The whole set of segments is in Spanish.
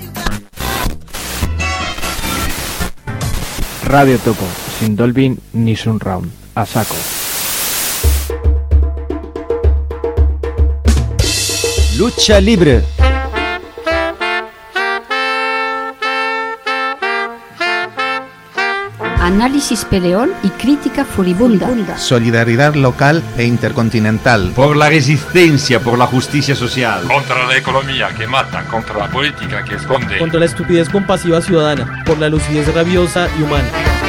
Radio Topo, sin Dolby ni Surround, a saco. Lucha libre. Análisis peleón y crítica furibunda. Solidaridad local e intercontinental. Por la resistencia, por la justicia social. Contra la economía que mata, contra la política que esconde. Contra la estupidez compasiva ciudadana, por la lucidez rabiosa y humana.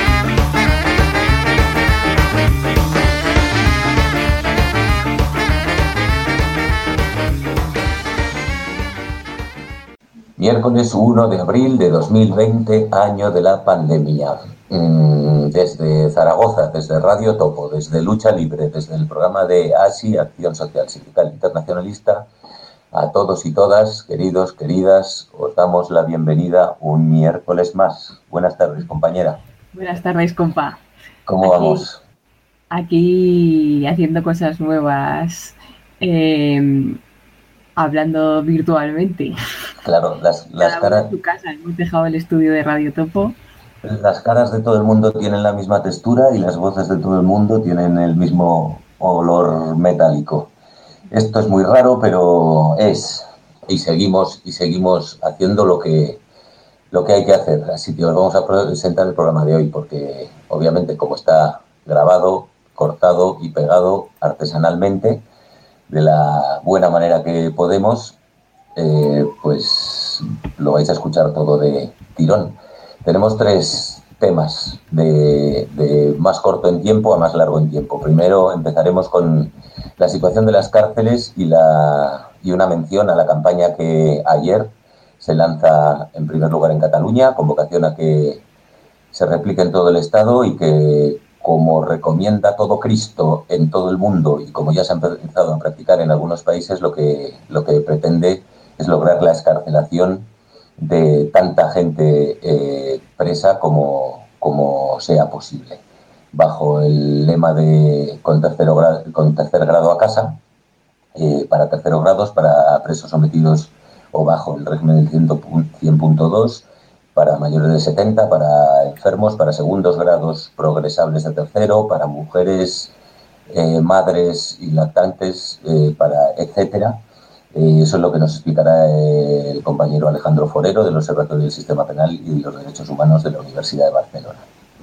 Miércoles 1 de abril de 2020, año de la pandemia. Desde Zaragoza, desde Radio Topo, desde Lucha Libre, desde el programa de ASI, Acción Social Sindical Internacionalista, a todos y todas, queridos, queridas, os damos la bienvenida un miércoles más. Buenas tardes, compañera. Buenas tardes, compa. ¿Cómo vamos? Aquí haciendo cosas nuevas, hablando virtualmente. Claro, las caras... En tu casa, hemos dejado el estudio de Radio Topo. Las caras de todo el mundo tienen la misma textura y las voces de todo el mundo tienen el mismo olor metálico. Esto es muy raro, pero es. Y seguimos haciendo lo que hay que hacer. Así que os vamos a presentar el programa de hoy, porque obviamente como está grabado, cortado y pegado artesanalmente, de la buena manera que podemos, pues lo vais a escuchar todo de tirón. Tenemos 3 temas, de más corto en tiempo a más largo en tiempo. Primero empezaremos con la situación de las cárceles y una mención a la campaña que ayer se lanza en primer lugar en Cataluña, convocación a que se replique en todo el Estado y que, como recomienda todo Cristo en todo el mundo y como ya se ha empezado a practicar en algunos países, lo que pretende es lograr la excarcelación de tanta gente presa como sea posible, bajo el lema de con tercer grado a casa, para terceros grados, para presos sometidos o bajo el régimen del 100.2, para mayores de 70, para enfermos, para segundos grados progresables de tercero, para mujeres, madres y lactantes, etcétera. Eso es lo que nos explicará el compañero Alejandro Forero del Observatorio del Sistema Penal y los Derechos Humanos de la Universidad de Barcelona.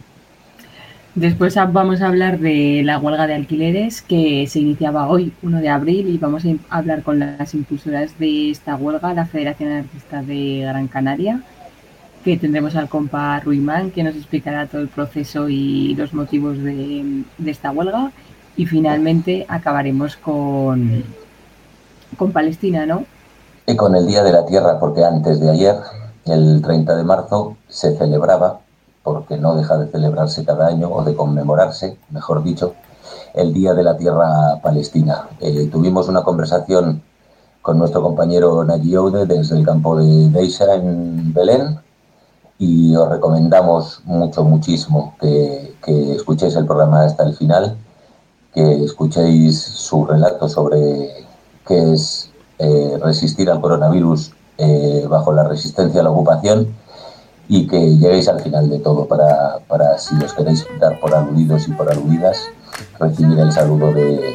Después vamos a hablar de la huelga de alquileres que se iniciaba hoy, 1 de abril, y vamos a hablar con las impulsoras de esta huelga, la Federación Anarquista de Gran Canaria, que tendremos al compa Ruimán, que nos explicará todo el proceso y los motivos de esta huelga. Y finalmente acabaremos con Palestina, ¿no? Y con el Día de la Tierra, porque antes de ayer, el 30 de marzo, se celebraba, porque no deja de celebrarse cada año, o de conmemorarse, mejor dicho, el Día de la Tierra Palestina. Tuvimos una conversación con nuestro compañero Nagy Oude desde el campo de Deisa en Belén, y os recomendamos muchísimo que escuchéis el programa hasta el final, que escuchéis su relato sobre qué es resistir al coronavirus bajo la resistencia a la ocupación, y que lleguéis al final de todo para si os queréis dar por aludidos y por aludidas, recibir el saludo de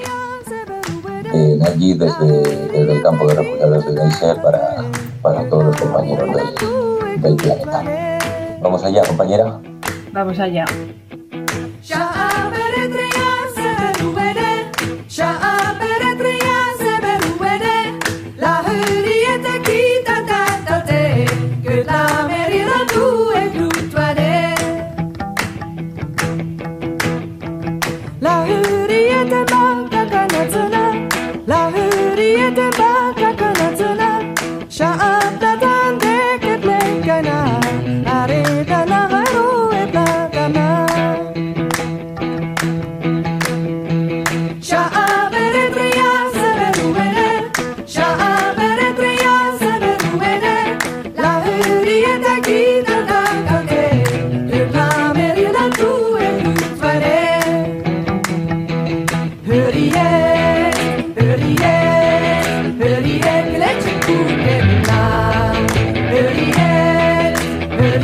Nagy desde el campo de refugiados de Deisa para todos los compañeros del planeta. ¿Vamos allá, compañera? Vamos allá.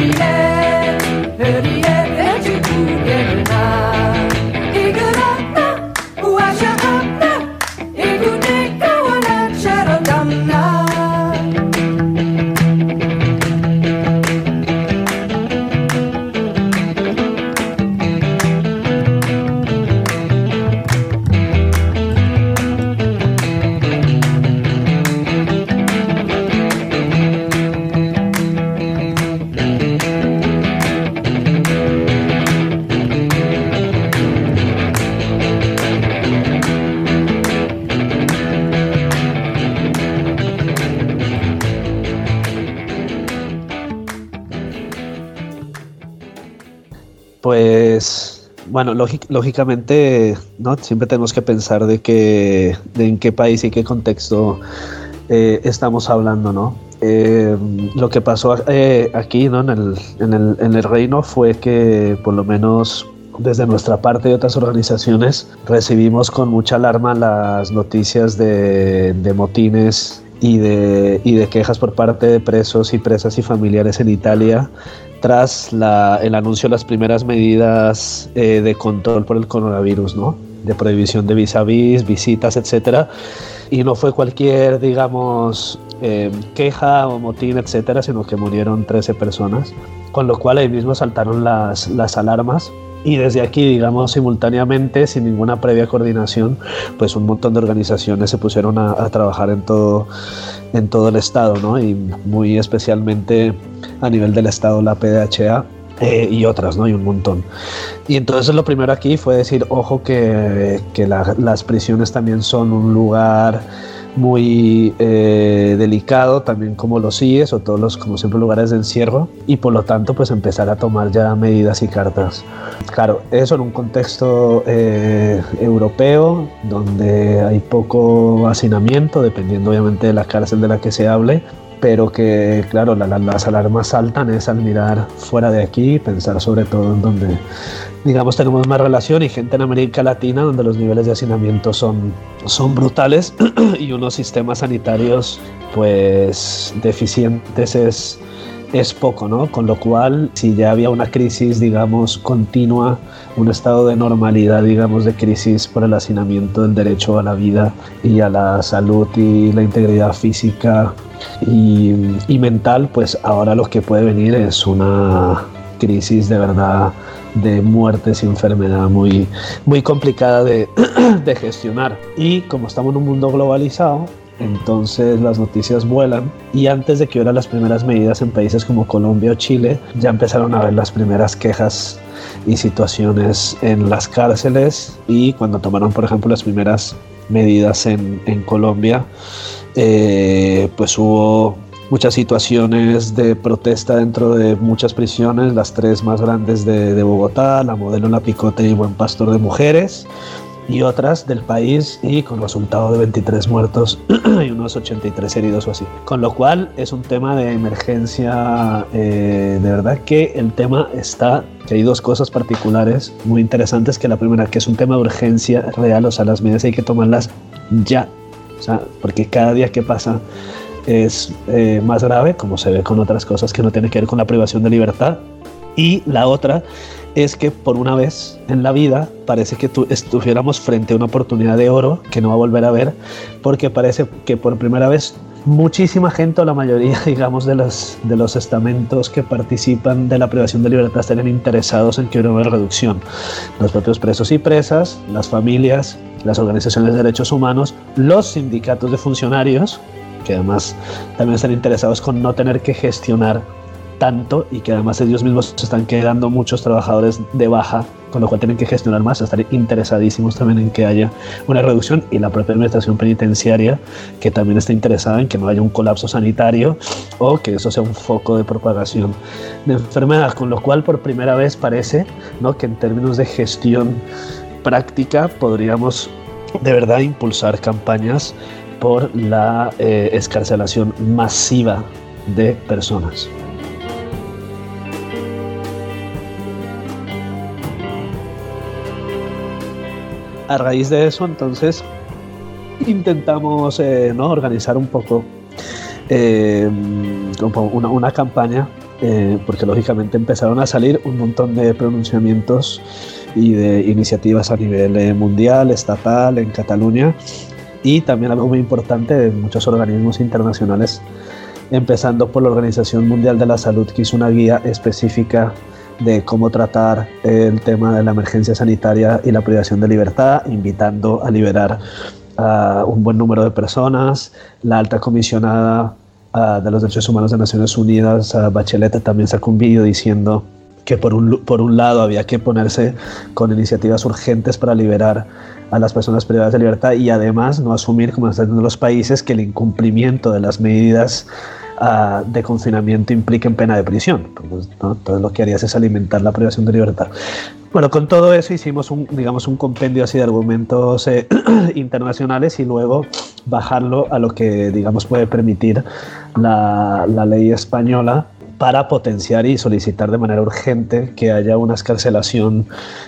Pues bueno, lógicamente, ¿no? Siempre tenemos que pensar de en qué país y qué contexto estamos hablando, ¿no? Lo que pasó aquí, ¿no? en el reino fue que por lo menos desde nuestra parte y otras organizaciones recibimos con mucha alarma las noticias de motines y de quejas por parte de presos y presas y familiares en Italia tras el anuncio de las primeras medidas de control por el coronavirus, ¿no? De prohibición de vis-a-vis, visitas, etcétera. Y no fue cualquier, digamos, queja o motín, etcétera, sino que murieron 13 personas, con lo cual ahí mismo saltaron las alarmas. Y desde aquí, digamos, simultáneamente, sin ninguna previa coordinación, pues un montón de organizaciones se pusieron a trabajar en todo el estado, ¿no? Y muy especialmente a nivel del estado la PDHA y otras, ¿no? Y un montón. Y entonces lo primero aquí fue decir, ojo que las prisiones también son un lugar muy delicado, también como los CIES o todos los, como siempre, lugares de encierro, y por lo tanto pues empezar a tomar ya medidas y cartas. Claro, eso en un contexto europeo donde hay poco hacinamiento, dependiendo obviamente de la cárcel de la que se hable, pero que claro, las alarmas saltan es al mirar fuera de aquí, pensar sobre todo en donde, digamos, tenemos más relación y gente en América Latina donde los niveles de hacinamiento son brutales y unos sistemas sanitarios pues deficientes es poco, ¿no? Con lo cual, si ya había una crisis, digamos, continua, un estado de normalidad, digamos, de crisis por el hacinamiento del derecho a la vida y a la salud y la integridad física y mental, pues ahora lo que puede venir es una crisis de verdad de muertes y enfermedad muy, muy complicada de gestionar. Y como estamos en un mundo globalizado, entonces las noticias vuelan y antes de que hubiera las primeras medidas en países como Colombia o Chile, ya empezaron a ver las primeras quejas y situaciones en las cárceles. Y cuando tomaron, por ejemplo, las primeras medidas en Colombia, pues hubo muchas situaciones de protesta dentro de muchas prisiones, las tres más grandes de Bogotá, La Modelo, La Picote y Buen Pastor de mujeres, y otras del país, y con resultado de 23 muertos y unos 83 heridos o así. Con lo cual es un tema de emergencia, de verdad que el tema está, que hay dos cosas particulares muy interesantes, que la primera, que es un tema de urgencia real, o sea, las medidas hay que tomarlas ya, o sea, porque cada día que pasa es más grave, como se ve con otras cosas que no tienen que ver con la privación de libertad. Y la otra es que por una vez en la vida parece que estuviéramos frente a una oportunidad de oro que no va a volver a ver, porque parece que por primera vez muchísima gente, o la mayoría, digamos, de los estamentos que participan de la privación de libertad estarían interesados en que hubiera una reducción. Los propios presos y presas, las familias, las organizaciones de derechos humanos, los sindicatos de funcionarios, que además también están interesados con no tener que gestionar tanto, y que además ellos mismos se están quedando muchos trabajadores de baja, con lo cual tienen que gestionar más, están interesadísimos también en que haya una reducción, y la propia administración penitenciaria, que también está interesada en que no haya un colapso sanitario o que eso sea un foco de propagación de enfermedad, con lo cual por primera vez parece, ¿no?, que en términos de gestión práctica podríamos de verdad impulsar campañas por la excarcelación masiva de personas. A raíz de eso, entonces, intentamos ¿no?, organizar un poco como una campaña porque lógicamente empezaron a salir un montón de pronunciamientos y de iniciativas a nivel mundial, estatal, en Cataluña, y también algo muy importante de muchos organismos internacionales, empezando por la Organización Mundial de la Salud, que hizo una guía específica de cómo tratar el tema de la emergencia sanitaria y la privación de libertad, invitando a liberar a un buen número de personas. La alta comisionada de los Derechos Humanos de Naciones Unidas, Bachelet, también sacó un vídeo diciendo que por un lado había que ponerse con iniciativas urgentes para liberar a las personas privadas de libertad y además no asumir, como están haciendo los países, que el incumplimiento de las medidas de confinamiento impliquen pena de prisión, ¿no? Entonces lo que harías es alimentar la privación de libertad. Bueno, con todo eso hicimos un compendio así de argumentos internacionales y luego bajarlo a lo que, digamos, puede permitir la ley española para potenciar y solicitar de manera urgente que haya una excarcelación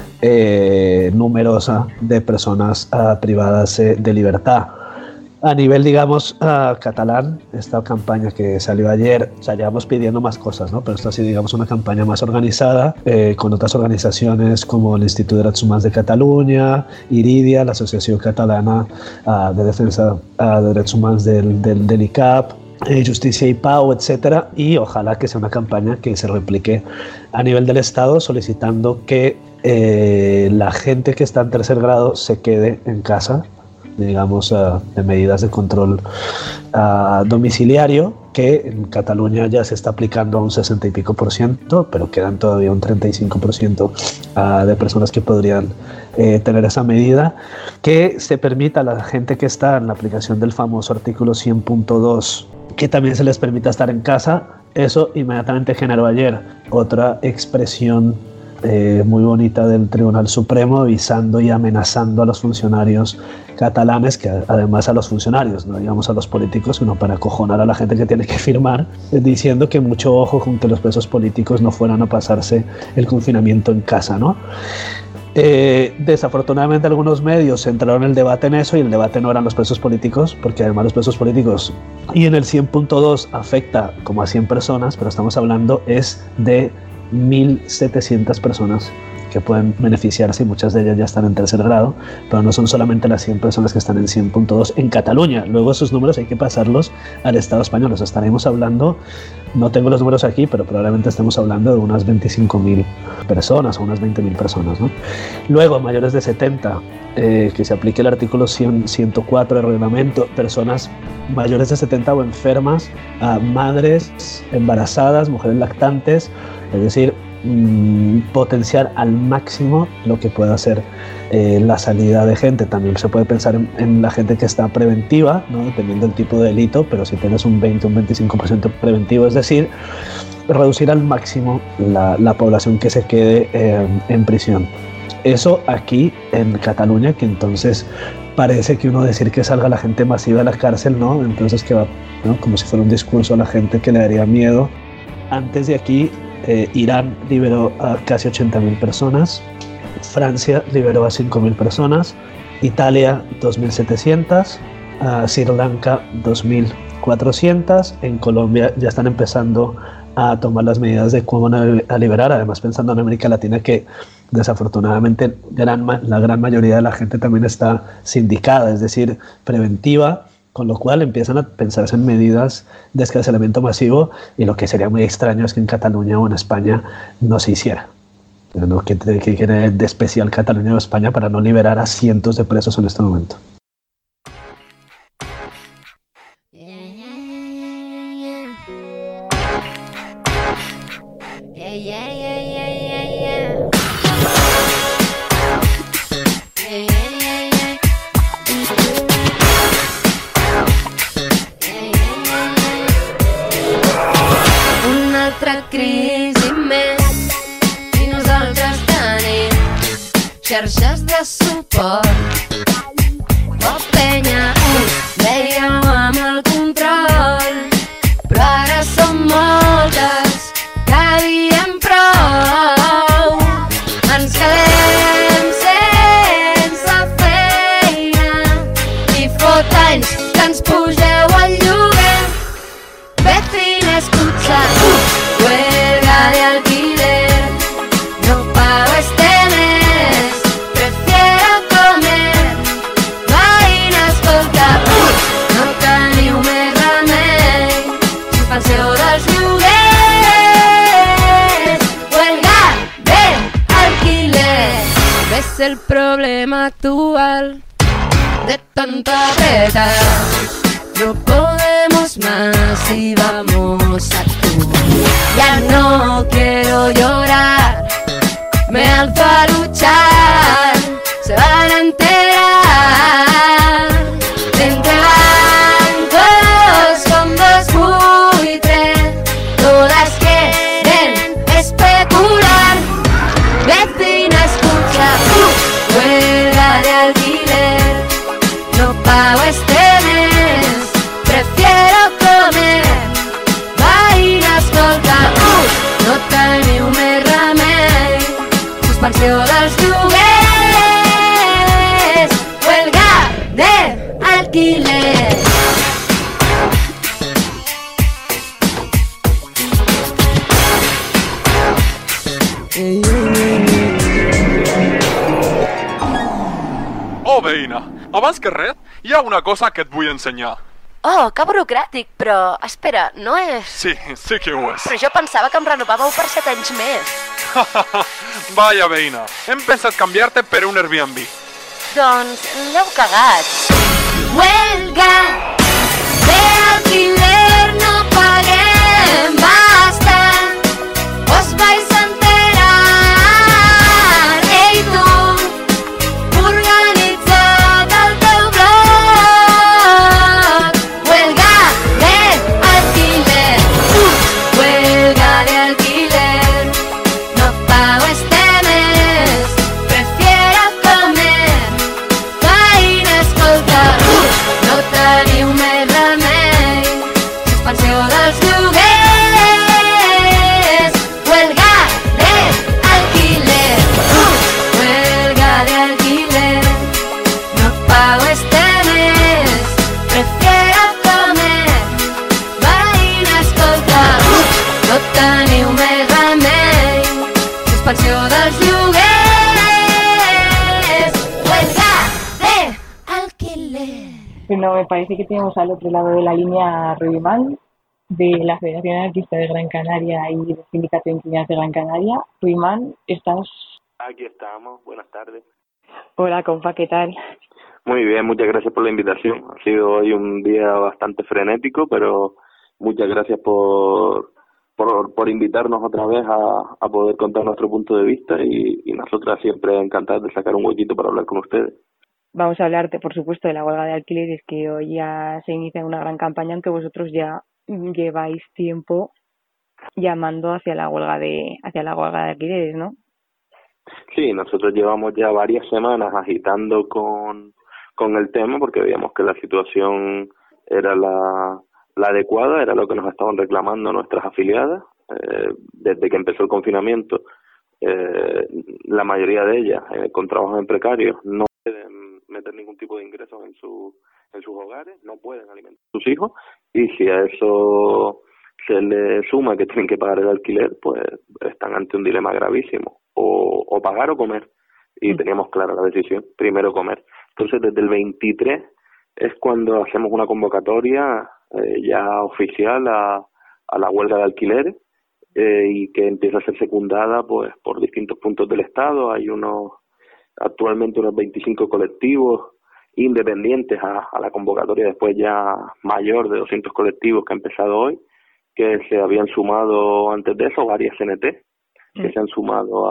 numerosa de personas privadas de libertad. A nivel, digamos, catalán, esta campaña que salió ayer, o sea, llevamos pidiendo más cosas, ¿no? Pero esto ha sido, digamos, una campaña más organizada, con otras organizaciones como el Instituto de Derechos Humanos de Cataluña, IRIDIA, la Asociación Catalana de Defensa de Derechos Humanos del ICAP, Justicia y Pau, etcétera, y ojalá que sea una campaña que se replique a nivel del Estado, solicitando que la gente que está en tercer grado se quede en casa, digamos, de medidas de control domiciliario, que en Cataluña ya se está aplicando a un 60 y pico %, pero quedan todavía un 35% de personas que podrían tener esa medida, que se permita a la gente que está en la aplicación del famoso artículo 100.2 que también se les permita estar en casa. Eso inmediatamente generó ayer otra expresión muy bonita del Tribunal Supremo, avisando y amenazando a los funcionarios catalanes, que además a los funcionarios, no digamos a los políticos, sino para acojonar a la gente que tiene que firmar, diciendo que mucho ojo con que los presos políticos no fueran a pasarse el confinamiento en casa, ¿no? Desafortunadamente algunos medios centraron el debate en eso, y el debate no eran los presos políticos, porque además los presos políticos, y en el 100.2 afecta como a 100 personas, pero estamos hablando es de 1.700 personas que pueden beneficiarse, y muchas de ellas ya están en tercer grado, pero no son solamente las 100 personas que están en 100.2 en Cataluña. Luego esos números hay que pasarlos al Estado español. O sea, estaremos hablando, no tengo los números aquí, pero probablemente estemos hablando de unas 25.000 personas o unas 20.000 personas, ¿no? Luego, mayores de 70, que se aplique el artículo 104 del reglamento, personas mayores de 70 o enfermas, madres embarazadas, mujeres lactantes, es decir, potenciar al máximo lo que pueda ser la salida de gente. También se puede pensar en la gente que está preventiva, ¿no? Dependiendo del tipo de delito, pero si tienes un 20 o un 25% preventivo, es decir, reducir al máximo la población que se quede en prisión. Eso aquí en Cataluña, que entonces parece que uno decir que salga la gente masiva de la cárcel, ¿no? Entonces que va, ¿no? Como si fuera un discurso a la gente que le daría miedo. Antes de aquí, Irán liberó a casi 80.000 personas, Francia liberó a 5.000 personas, Italia 2.700, Sri Lanka 2.400, en Colombia ya están empezando a tomar las medidas de cómo a liberar, además pensando en América Latina, que desafortunadamente la gran mayoría de la gente también está sindicada, es decir, preventiva, con lo cual empiezan a pensarse en medidas de escarcelamiento masivo, y lo que sería muy extraño es que en Cataluña o en España no se hiciera. ¿No? ¿Qué tiene de especial Cataluña o España para no liberar a cientos de presos en este momento? Xarxes de suport o penya, dèieu amb el control, però ara som moltes que diem prou. Ens quedem sense feina i fot anys que ens pugeu al lloguer. Vecina, escucha, el problema actual. De tanto apretar, no podemos más y vamos a actuar. Ya no quiero llorar, me alzo a luchar. Se van a enterar de entre bancos, fondos buitres, todas quieren especular. Vecina, escucha, huelga de alquiler, no pago este mes, prefiero comer. Vaig escoltar, no teniu més remei, suspensió dels lloguers, huelga de alquiler. Oh, veïna, abans que res, hi ha una cosa que et vull ensenyar. Oh, que burocràtic, però... Espera, no és... Sí que ho és. Però jo pensava que em renovàveu per 7 anys més. Vaya, veïna, hem pensat canviar-te per un Airbnb. Doncs l'heu cagat. Huelga de alquiler, no paguem bastant, os vais a enterar. Ei tu, organitza't al teu blog. Huelga de alquiler, huelga de alquiler, no pago este mes, prefiero comer. Vaig escoltar, no teniu més remei, suspensió dels lloguers, huelga de alquiler, huelga de alquiler, no pago este mes, prefiero comer. Vaig escoltar, no teniu més remei, suspensió dels lloguers, huelga de alquiler. Bueno, me parece que tenemos al otro lado de la línea a Ruimán, de la Federación Anarquista de Gran Canaria y del Sindicato de Inquilinos de Gran Canaria. Ruimán, ¿estás? Aquí estamos, buenas tardes. Hola, compa, ¿qué tal? Muy bien, muchas gracias por la invitación. Ha sido hoy un día bastante frenético, pero muchas gracias por invitarnos otra vez a poder contar nuestro punto de vista y nosotras siempre encantadas de sacar un huequito para hablar con ustedes. Vamos a hablarte, por supuesto, de la huelga de alquileres, que hoy ya se inicia una gran campaña, aunque vosotros ya lleváis tiempo llamando hacia la huelga de alquileres, ¿no? Sí, nosotros llevamos ya varias semanas agitando con el tema porque veíamos que la situación era la adecuada, era lo que nos estaban reclamando nuestras afiliadas. Desde que empezó el confinamiento, la mayoría de ellas con trabajos en precarios no pueden meter ningún tipo de ingresos en sus hogares, no pueden alimentar a sus hijos, y si a eso se le suma que tienen que pagar el alquiler, pues están ante un dilema gravísimo, o pagar o comer, y teníamos clara la decisión, primero comer. Entonces desde el 23 es cuando hacemos una convocatoria ya oficial a la huelga de alquileres, y que empieza a ser secundada pues por distintos puntos del Estado. Hay actualmente unos 25 colectivos independientes a la convocatoria después ya mayor de 200 colectivos que ha empezado hoy, que se habían sumado antes de eso, varias CNT que se han sumado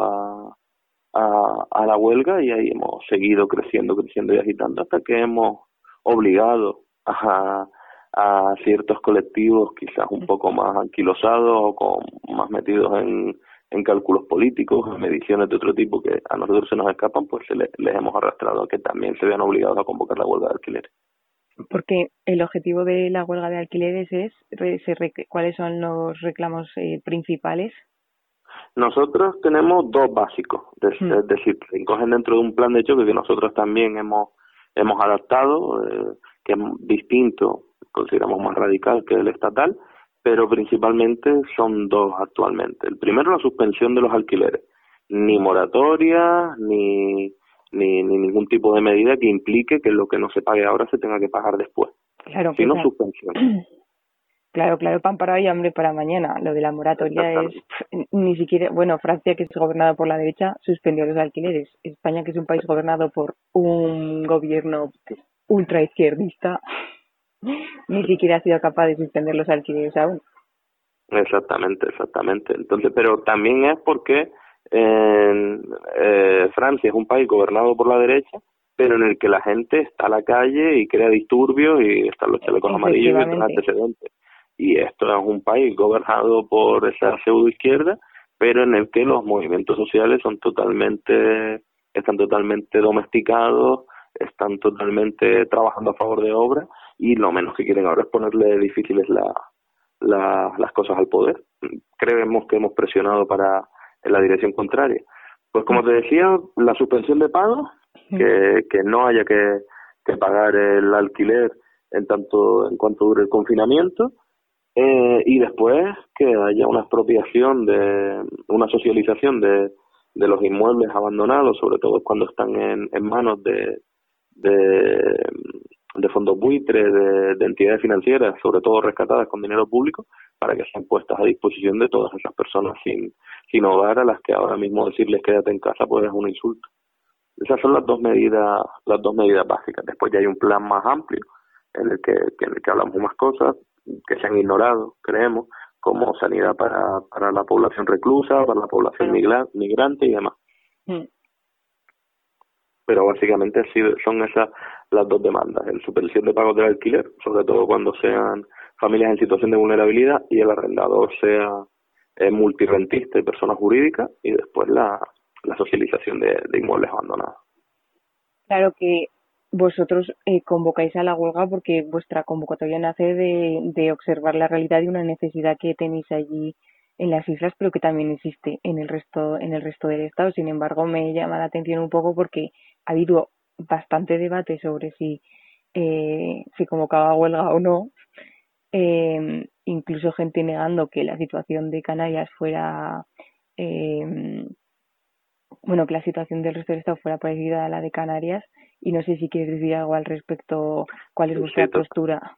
a la huelga, y ahí hemos seguido creciendo y agitando hasta que hemos obligado a ciertos colectivos quizás un poco más anquilosados o más metidos en cálculos políticos, en mediciones de otro tipo que a nosotros se nos escapan, pues les hemos arrastrado a que también se vean obligados a convocar la huelga de alquileres. Porque el objetivo de la huelga de alquileres es, ¿cuáles son los reclamos principales? Nosotros tenemos dos básicos, es decir, se encogen dentro de un plan de choque que nosotros también hemos adaptado, que es distinto, consideramos más radical que el estatal, pero principalmente son dos actualmente. El primero, la suspensión de los alquileres. Ni moratoria, ni ningún tipo de medida que implique que lo que no se pague ahora se tenga que pagar después. Claro, sino suspensión. Claro, pan para hoy, hambre para mañana. Lo de la moratoria es ni siquiera, bueno, Francia, que es gobernada por la derecha, suspendió los alquileres. España, que es un país gobernado por un gobierno ultraizquierdista, ni siquiera ha sido capaz de suspender los alquileres aún. Exactamente. Entonces, pero también es porque Francia es un país gobernado por la derecha, pero en el que la gente está a la calle y crea disturbios y están los chalecos amarillos y otros antecedentes. Y esto es un país gobernado por esa pseudoizquierda, pero en el que los movimientos sociales están totalmente domesticados, están totalmente trabajando a favor de obra, y lo menos que quieren ahora es ponerle difíciles las cosas al poder. Creemos que hemos presionado en la dirección contraria. Pues como te decía, la suspensión de pagos, que no haya que pagar el alquiler en cuanto dure el confinamiento, y después que haya una expropiación, una socialización de los inmuebles abandonados, sobre todo cuando están en manos de fondos buitres, de entidades financieras, sobre todo rescatadas con dinero público, para que sean puestas a disposición de todas esas personas sin hogar, a las que ahora mismo decirles quédate en casa pues es un insulto. Esas son las dos medidas básicas. Después ya hay un plan más amplio en el que hablamos más cosas que se han ignorado, creemos, como sanidad para la población reclusa, para la población migrante y demás. Pero básicamente son esas las dos demandas: el suspensión de pagos del alquiler, sobre todo cuando sean familias en situación de vulnerabilidad, y el arrendador sea multirrentista y persona jurídica, y después la socialización de inmuebles abandonados. Claro que vosotros convocáis a la huelga porque vuestra convocatoria nace de observar la realidad y una necesidad que tenéis allí en las islas, pero que también existe en el resto del Estado. Sin embargo, me llama la atención un poco porque ha habido bastante debate sobre si convocaba huelga o no, incluso gente negando que la situación de Canarias fuera que la situación del resto del Estado fuera parecida a la de Canarias, y no sé si quieres decir algo al respecto. ¿Cuál es vuestra postura?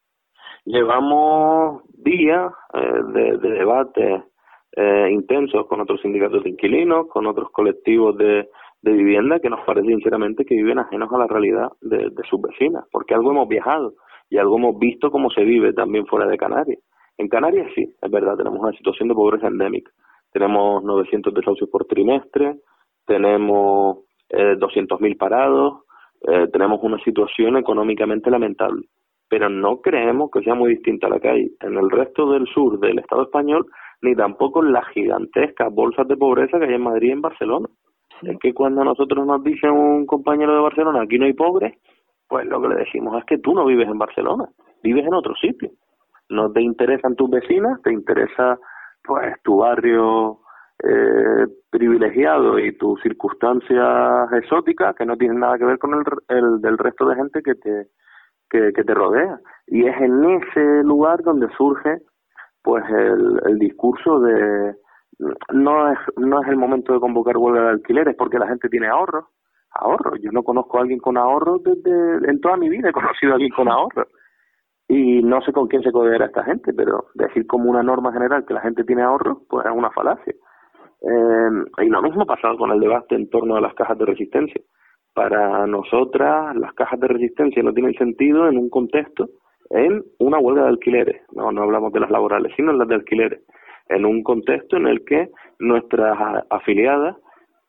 Llevamos días de debate intensos con otros sindicatos de inquilinos, con otros colectivos de vivienda, que nos parece sinceramente que viven ajenos a la realidad de sus vecinas, porque algo hemos viajado y algo hemos visto cómo se vive también fuera de Canarias. En Canarias sí, es verdad, tenemos una situación de pobreza endémica. Tenemos 900 desahucios por trimestre, tenemos 200.000 parados, tenemos una situación económicamente lamentable, pero no creemos que sea muy distinta a la que hay en el resto del sur del Estado español, ni tampoco en las gigantescas bolsas de pobreza que hay en Madrid y en Barcelona. Es que cuando a nosotros nos dice un compañero de Barcelona, aquí no hay pobres, pues lo que le decimos es que tú no vives en Barcelona, vives en otro sitio. No te interesan tus vecinas, te interesa pues tu barrio privilegiado y tus circunstancias exóticas que no tienen nada que ver con el del resto de gente que te rodea. Y es en ese lugar donde surge pues el discurso de no es el momento de convocar huelga de alquileres porque la gente tiene ahorros. Yo no conozco a alguien con ahorros en toda mi vida he conocido a alguien con ahorros. Y no sé con quién se codeará esta gente, pero decir como una norma general que la gente tiene ahorros, pues es una falacia. Y lo mismo ha pasado con el debate en torno a las cajas de resistencia. Para nosotras, las cajas de resistencia no tienen sentido en un contexto, en una huelga de alquileres. No hablamos de las laborales, sino en las de alquileres. En un contexto en el que nuestras afiliadas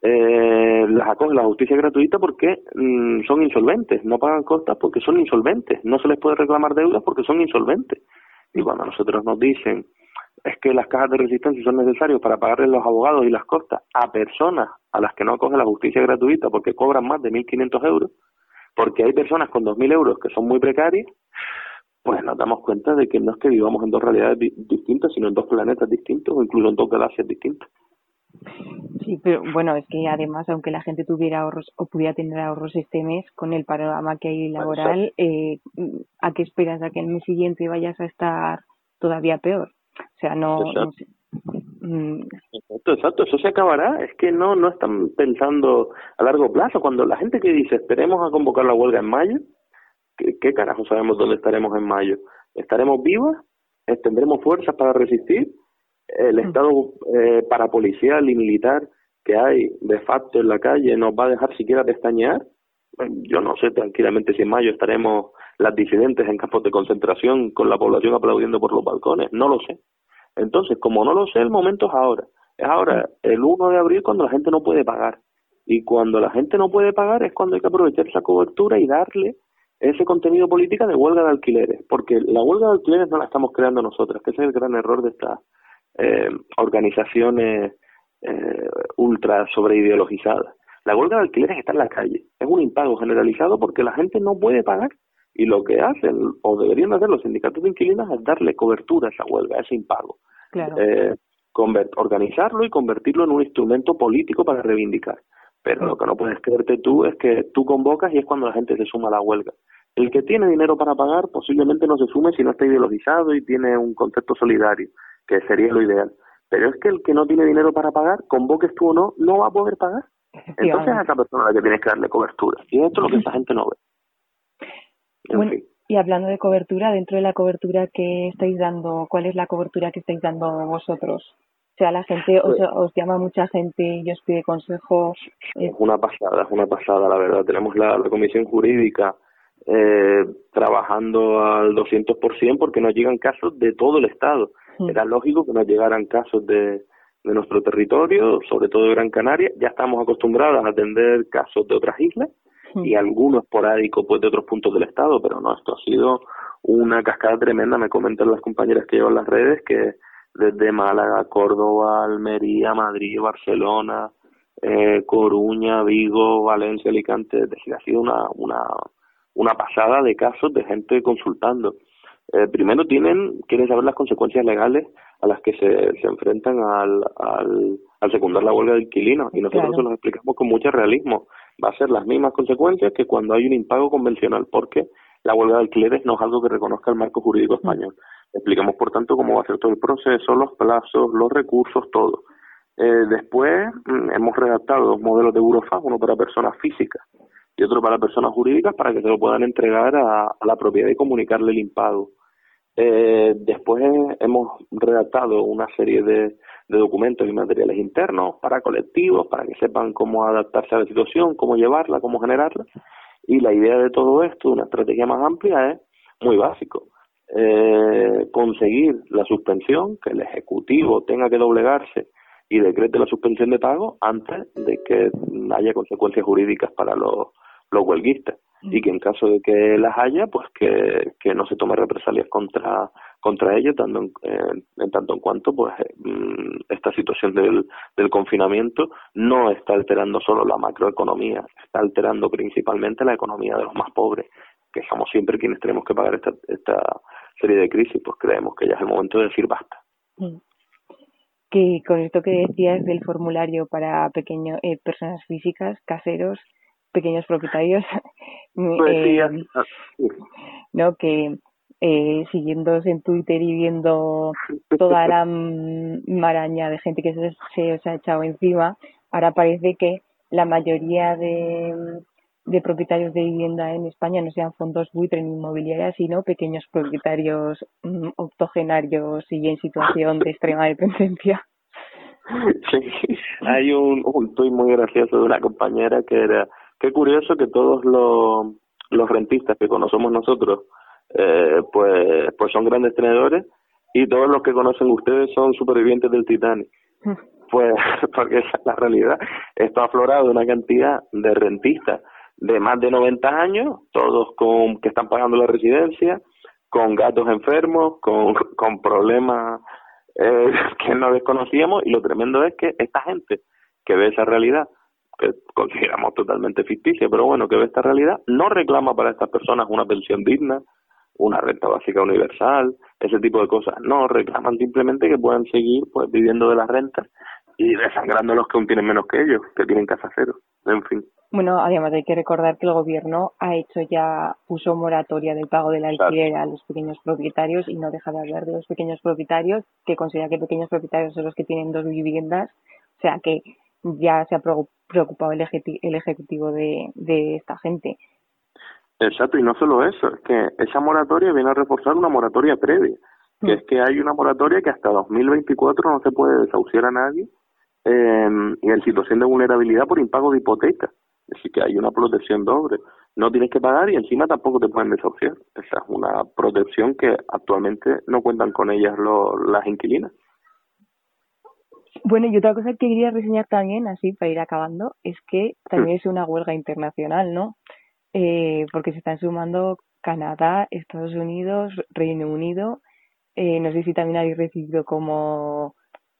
las acoge la justicia gratuita porque son insolventes, no pagan costas porque son insolventes, no se les puede reclamar deudas porque son insolventes. Y cuando a nosotros nos dicen es que las cajas de resistencia son necesarias para pagarles los abogados y las costas a personas a las que no acoge la justicia gratuita porque cobran más de 1.500 euros, porque hay personas con 2.000 euros que son muy precarias, pues nos damos cuenta de que no es que vivamos en dos realidades distintas, sino en dos planetas distintos o incluso en dos galaxias distintas. Sí, pero bueno, es que además, aunque la gente tuviera ahorros o pudiera tener ahorros este mes, con el panorama que hay laboral, ¿a qué esperas? ¿A que el mes siguiente vayas a estar todavía peor? O sea, no sé. Exacto, eso se acabará. Es que no están pensando a largo plazo. Cuando la gente que dice esperemos a convocar la huelga en mayo, ¿qué carajo sabemos dónde estaremos en mayo? ¿Estaremos vivos? ¿Tendremos fuerzas para resistir? ¿El estado parapolicial y militar que hay de facto en la calle nos va a dejar siquiera pestañear? Yo no sé tranquilamente si en mayo estaremos las disidentes en campos de concentración con la población aplaudiendo por los balcones. No lo sé. Entonces, como no lo sé, el momento es ahora. Es ahora, el 1 de abril, cuando la gente no puede pagar. Y cuando la gente no puede pagar es cuando hay que aprovechar esa cobertura y darle ese contenido político de huelga de alquileres. Porque la huelga de alquileres no la estamos creando nosotras, que ese es el gran error de estas organizaciones ultra sobreideologizadas. La huelga de alquileres está en la calle. Es un impago generalizado porque la gente no puede pagar. Y lo que hacen, o deberían hacer los sindicatos de inquilinos, es darle cobertura a esa huelga, a ese impago. Claro. Organizarlo y convertirlo en un instrumento político para reivindicar. Pero lo que no puedes creerte tú es que tú convocas y es cuando la gente se suma a la huelga. El que tiene dinero para pagar posiblemente no se sume si no está ideologizado y tiene un concepto solidario, que sería lo ideal. Pero es que el que no tiene dinero para pagar, convoques tú o no, no va a poder pagar. Entonces a esa persona a la que tienes que darle cobertura. Y esto es lo que esa gente no ve. Bueno, y hablando de cobertura, dentro de la cobertura que estáis dando, ¿cuál es la cobertura que estáis dando vosotros? O sea, la gente, os llama mucha gente y os pide consejos. Es una pasada, la verdad. Tenemos la comisión jurídica trabajando al 200% porque nos llegan casos de todo el Estado. Era lógico que nos llegaran casos de nuestro territorio, sobre todo de Gran Canaria. Ya estamos acostumbrados a atender casos de otras islas y algunos esporádicos pues de otros puntos del Estado, pero no, esto ha sido una cascada tremenda. Me comentan las compañeras que llevan las redes que desde Málaga, Córdoba, Almería, Madrid, Barcelona, Coruña, Vigo, Valencia, Alicante, es decir, ha sido una pasada de casos de gente consultando. Primero quieren saber las consecuencias legales a las que se enfrentan al secundar la huelga de inquilinos, y nosotros se los explicamos con mucho realismo. Va a ser las mismas consecuencias que cuando hay un impago convencional, porque la huelga de alquileres no es algo que reconozca el marco jurídico español. Explicamos, por tanto, cómo va a ser todo el proceso, los plazos, los recursos, todo. Después hemos redactado 2 modelos de Burofax, uno para personas físicas y otro para personas jurídicas, para que se lo puedan entregar a la propiedad y comunicarle el impago. Después hemos redactado una serie de documentos y materiales internos para colectivos, para que sepan cómo adaptarse a la situación, cómo llevarla, cómo generarla. Y la idea de todo esto, una estrategia más amplia, es muy básico. Conseguir la suspensión, que el Ejecutivo tenga que doblegarse y decrete la suspensión de pago antes de que haya consecuencias jurídicas para los huelguistas, y que en caso de que las haya, pues que no se tome represalias contra ellos, en tanto en cuanto pues esta situación del confinamiento no está alterando solo la macroeconomía, está alterando principalmente la economía de los más pobres, que somos siempre quienes tenemos que pagar esta serie de crisis. Pues creemos que ya es el momento de decir basta. Que con esto que decías del formulario para personas físicas, caseros, pequeños propietarios, ¿no? Que siguiéndose en Twitter y viendo toda la maraña de gente que se os ha echado encima, ahora parece que la mayoría de propietarios de vivienda en España no sean fondos buitre ni inmobiliarias, sino pequeños propietarios octogenarios y en situación de extrema dependencia. Sí, hay un tuit muy gracioso de una compañera que era: qué curioso que todos los rentistas que conocemos nosotros pues son grandes tenedores, y todos los que conocen ustedes son supervivientes del Titanic. Pues porque esa es la realidad. Esto ha aflorado una cantidad de rentistas de más de 90 años, todos que están pagando la residencia, con gatos enfermos, con problemas que no desconocíamos, y lo tremendo es que esta gente que ve esa realidad, que consideramos totalmente ficticia, pero bueno, que ve esta realidad, no reclama para estas personas una pensión digna, una renta básica universal, ese tipo de cosas. No, reclaman simplemente que puedan seguir pues viviendo de las rentas y desangrando a los que aún tienen menos que ellos, que tienen casa cero, en fin. Bueno, además hay que recordar que el gobierno puso moratoria del pago del alquiler a los pequeños propietarios, y no deja de hablar de los pequeños propietarios, que considera que pequeños propietarios son los que tienen 2 viviendas, o sea que ya se ha preocupado el ejecutivo de esta gente. Exacto, y no solo eso, es que esa moratoria viene a reforzar una moratoria previa, que es que hay una moratoria que hasta 2024 no se puede desahuciar a nadie y en situación de vulnerabilidad por impago de hipoteca. Así que hay una protección doble. No tienes que pagar y encima tampoco te pueden desahuciar. Esa es una protección que actualmente no cuentan con ellas las inquilinas. Bueno, y otra cosa que quería reseñar también, así para ir acabando, es que también es una huelga internacional, ¿no? Porque se están sumando Canadá, Estados Unidos, Reino Unido. No sé si también habéis recibido como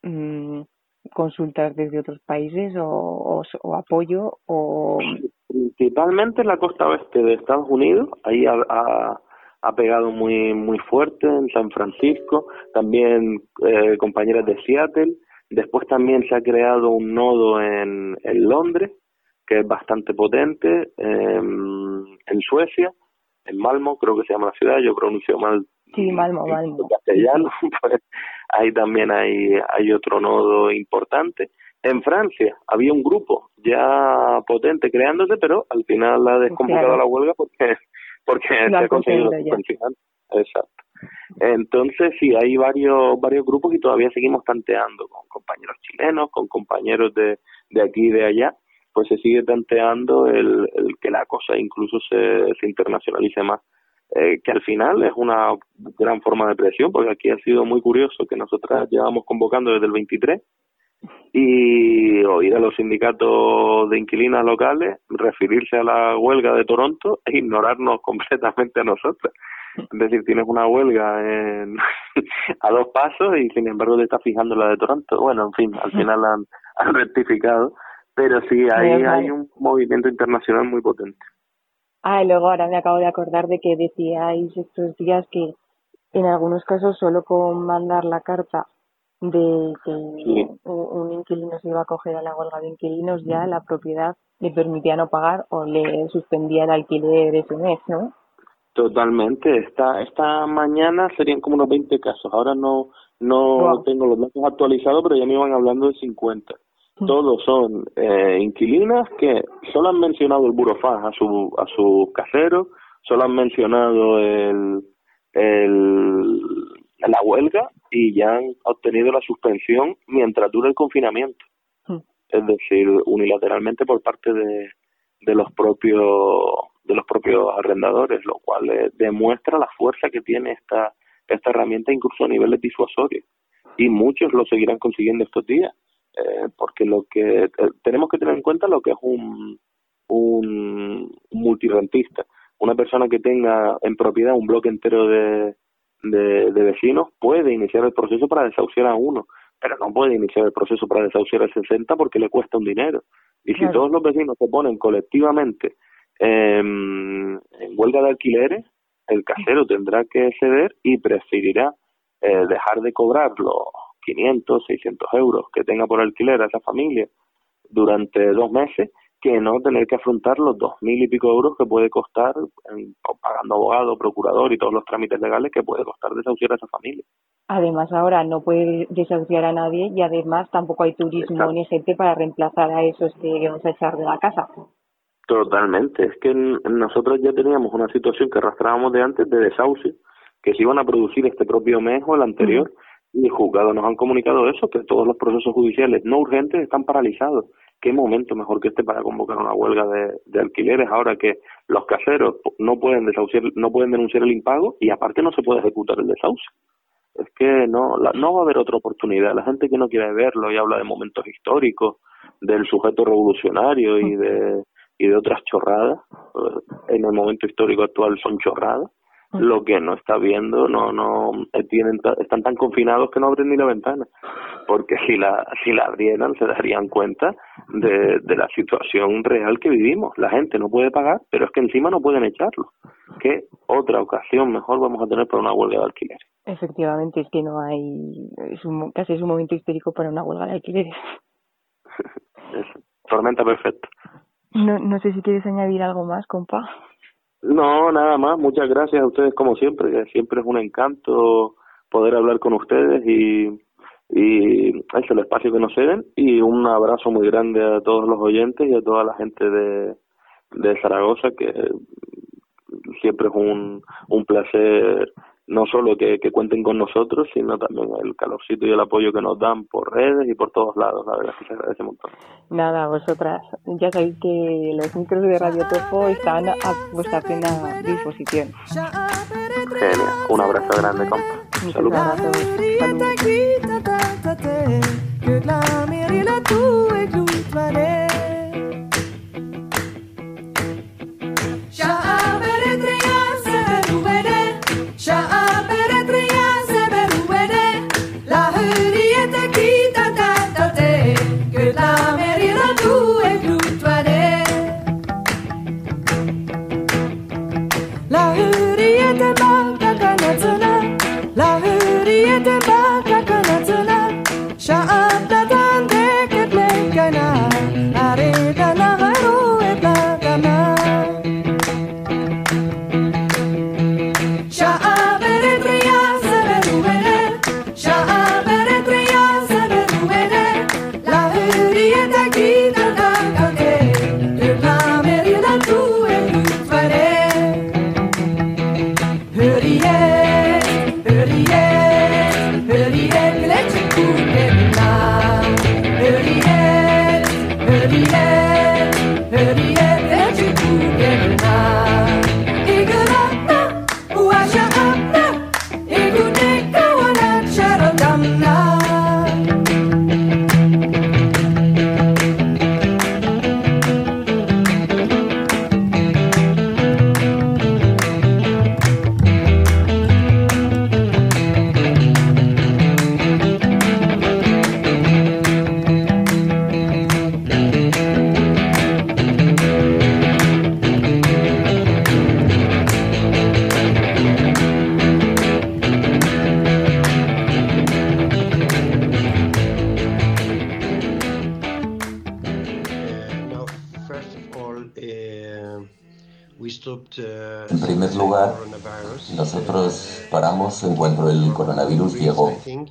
consultas desde otros países o apoyo o... Principalmente en la costa oeste de Estados Unidos, ahí ha pegado muy muy fuerte en San Francisco, también compañeras de Seattle. Después también se ha creado un nodo en Londres, que es bastante potente, en Suecia, en Malmo, creo que se llama la ciudad, yo pronuncio mal. Sí, Malmo. Castellano, pues ahí también hay otro nodo importante. En Francia había un grupo ya potente creándose, pero al final ha desconvocado la huelga porque se ha conseguido la suspensión. Exacto. Entonces sí, hay varios grupos y todavía seguimos tanteando con compañeros chilenos, con compañeros de aquí y de allá, pues se sigue tanteando el que la cosa incluso se internacionalice más. Que al final es una gran forma de presión, porque aquí ha sido muy curioso que nosotras llevamos convocando desde el 23 y oír a los sindicatos de inquilinas locales referirse a la huelga de Toronto e ignorarnos completamente a nosotras. Es decir, tienes una huelga a 2 pasos y sin embargo te estás fijando en la de Toronto. Bueno, en fin, al final han rectificado, pero sí hay un movimiento internacional muy potente. Y luego ahora me acabo de acordar de que decíais estos días que en algunos casos solo con mandar la carta de que un inquilino se iba a acoger a la huelga de inquilinos, ya la propiedad le permitía no pagar o le suspendía el alquiler ese mes, ¿no? Totalmente. Esta mañana serían como unos 20 casos. Ahora no tengo los datos actualizados, pero ya me iban hablando de 50. Todos son inquilinas que solo han mencionado el burofax a su casero, solo han mencionado la huelga y ya han obtenido la suspensión mientras dura el confinamiento. Es decir, unilateralmente por parte de los propios arrendadores, lo cual demuestra la fuerza que tiene esta herramienta incluso a niveles disuasorios. Y muchos lo seguirán consiguiendo estos días. Porque lo que tenemos que tener en cuenta lo que es un multirentista, una persona que tenga en propiedad un bloque entero de vecinos puede iniciar el proceso para desahuciar a uno, pero no puede iniciar el proceso para desahuciar a 60 porque le cuesta un dinero. Y si todos los vecinos se ponen colectivamente en huelga de alquileres, el casero tendrá que ceder y preferirá dejar de cobrar los 500, 600 euros que tenga por alquiler a esa familia durante 2 meses, que no tener que afrontar los 2.000 y pico euros que puede costar pagando abogado, procurador y todos los trámites legales que puede costar desahuciar a esa familia. Además ahora no puede desahuciar a nadie y además tampoco hay turismo ni gente para reemplazar a esos que vamos a echar de la casa. Totalmente. Es que nosotros ya teníamos una situación que arrastrábamos de antes de desahucio, que se iban a producir este propio mes o el anterior. Y el juzgado nos han comunicado eso, que todos los procesos judiciales no urgentes están paralizados. ¿Qué momento mejor que este para convocar una huelga de alquileres ahora que los caseros no pueden denunciar el impago y aparte no se puede ejecutar el desahucio? Es que no va a haber otra oportunidad. La gente que no quiere verlo y habla de momentos históricos, del sujeto revolucionario y de otras chorradas, en el momento histórico actual son chorradas. Lo que no está viendo, están tan confinados que no abren ni la ventana, porque si la abrieran se darían cuenta de la situación real que vivimos. La gente no puede pagar, pero es que encima no pueden echarlo. ¿Qué otra ocasión mejor vamos a tener para una huelga de alquileres? Efectivamente, es que no hay, casi es un momento histórico para una huelga de alquileres. Tormenta perfecta. No sé si quieres añadir algo más, compa. No, nada más. Muchas gracias a ustedes como siempre, que siempre es un encanto poder hablar con ustedes y es el espacio que nos ceden, y un abrazo muy grande a todos los oyentes y a toda la gente de Zaragoza, que siempre es un placer no solo que cuenten con nosotros, sino también el calorcito y el apoyo que nos dan por redes y por todos lados. La verdad es que se agradece un montón. Nada, vosotras, ya sabéis que los micros de Radio Topo están a vuestra plena disposición. Genial, un abrazo grande, compa. Saludos. En primer lugar, nosotros paramos en cuanto el coronavirus llegó.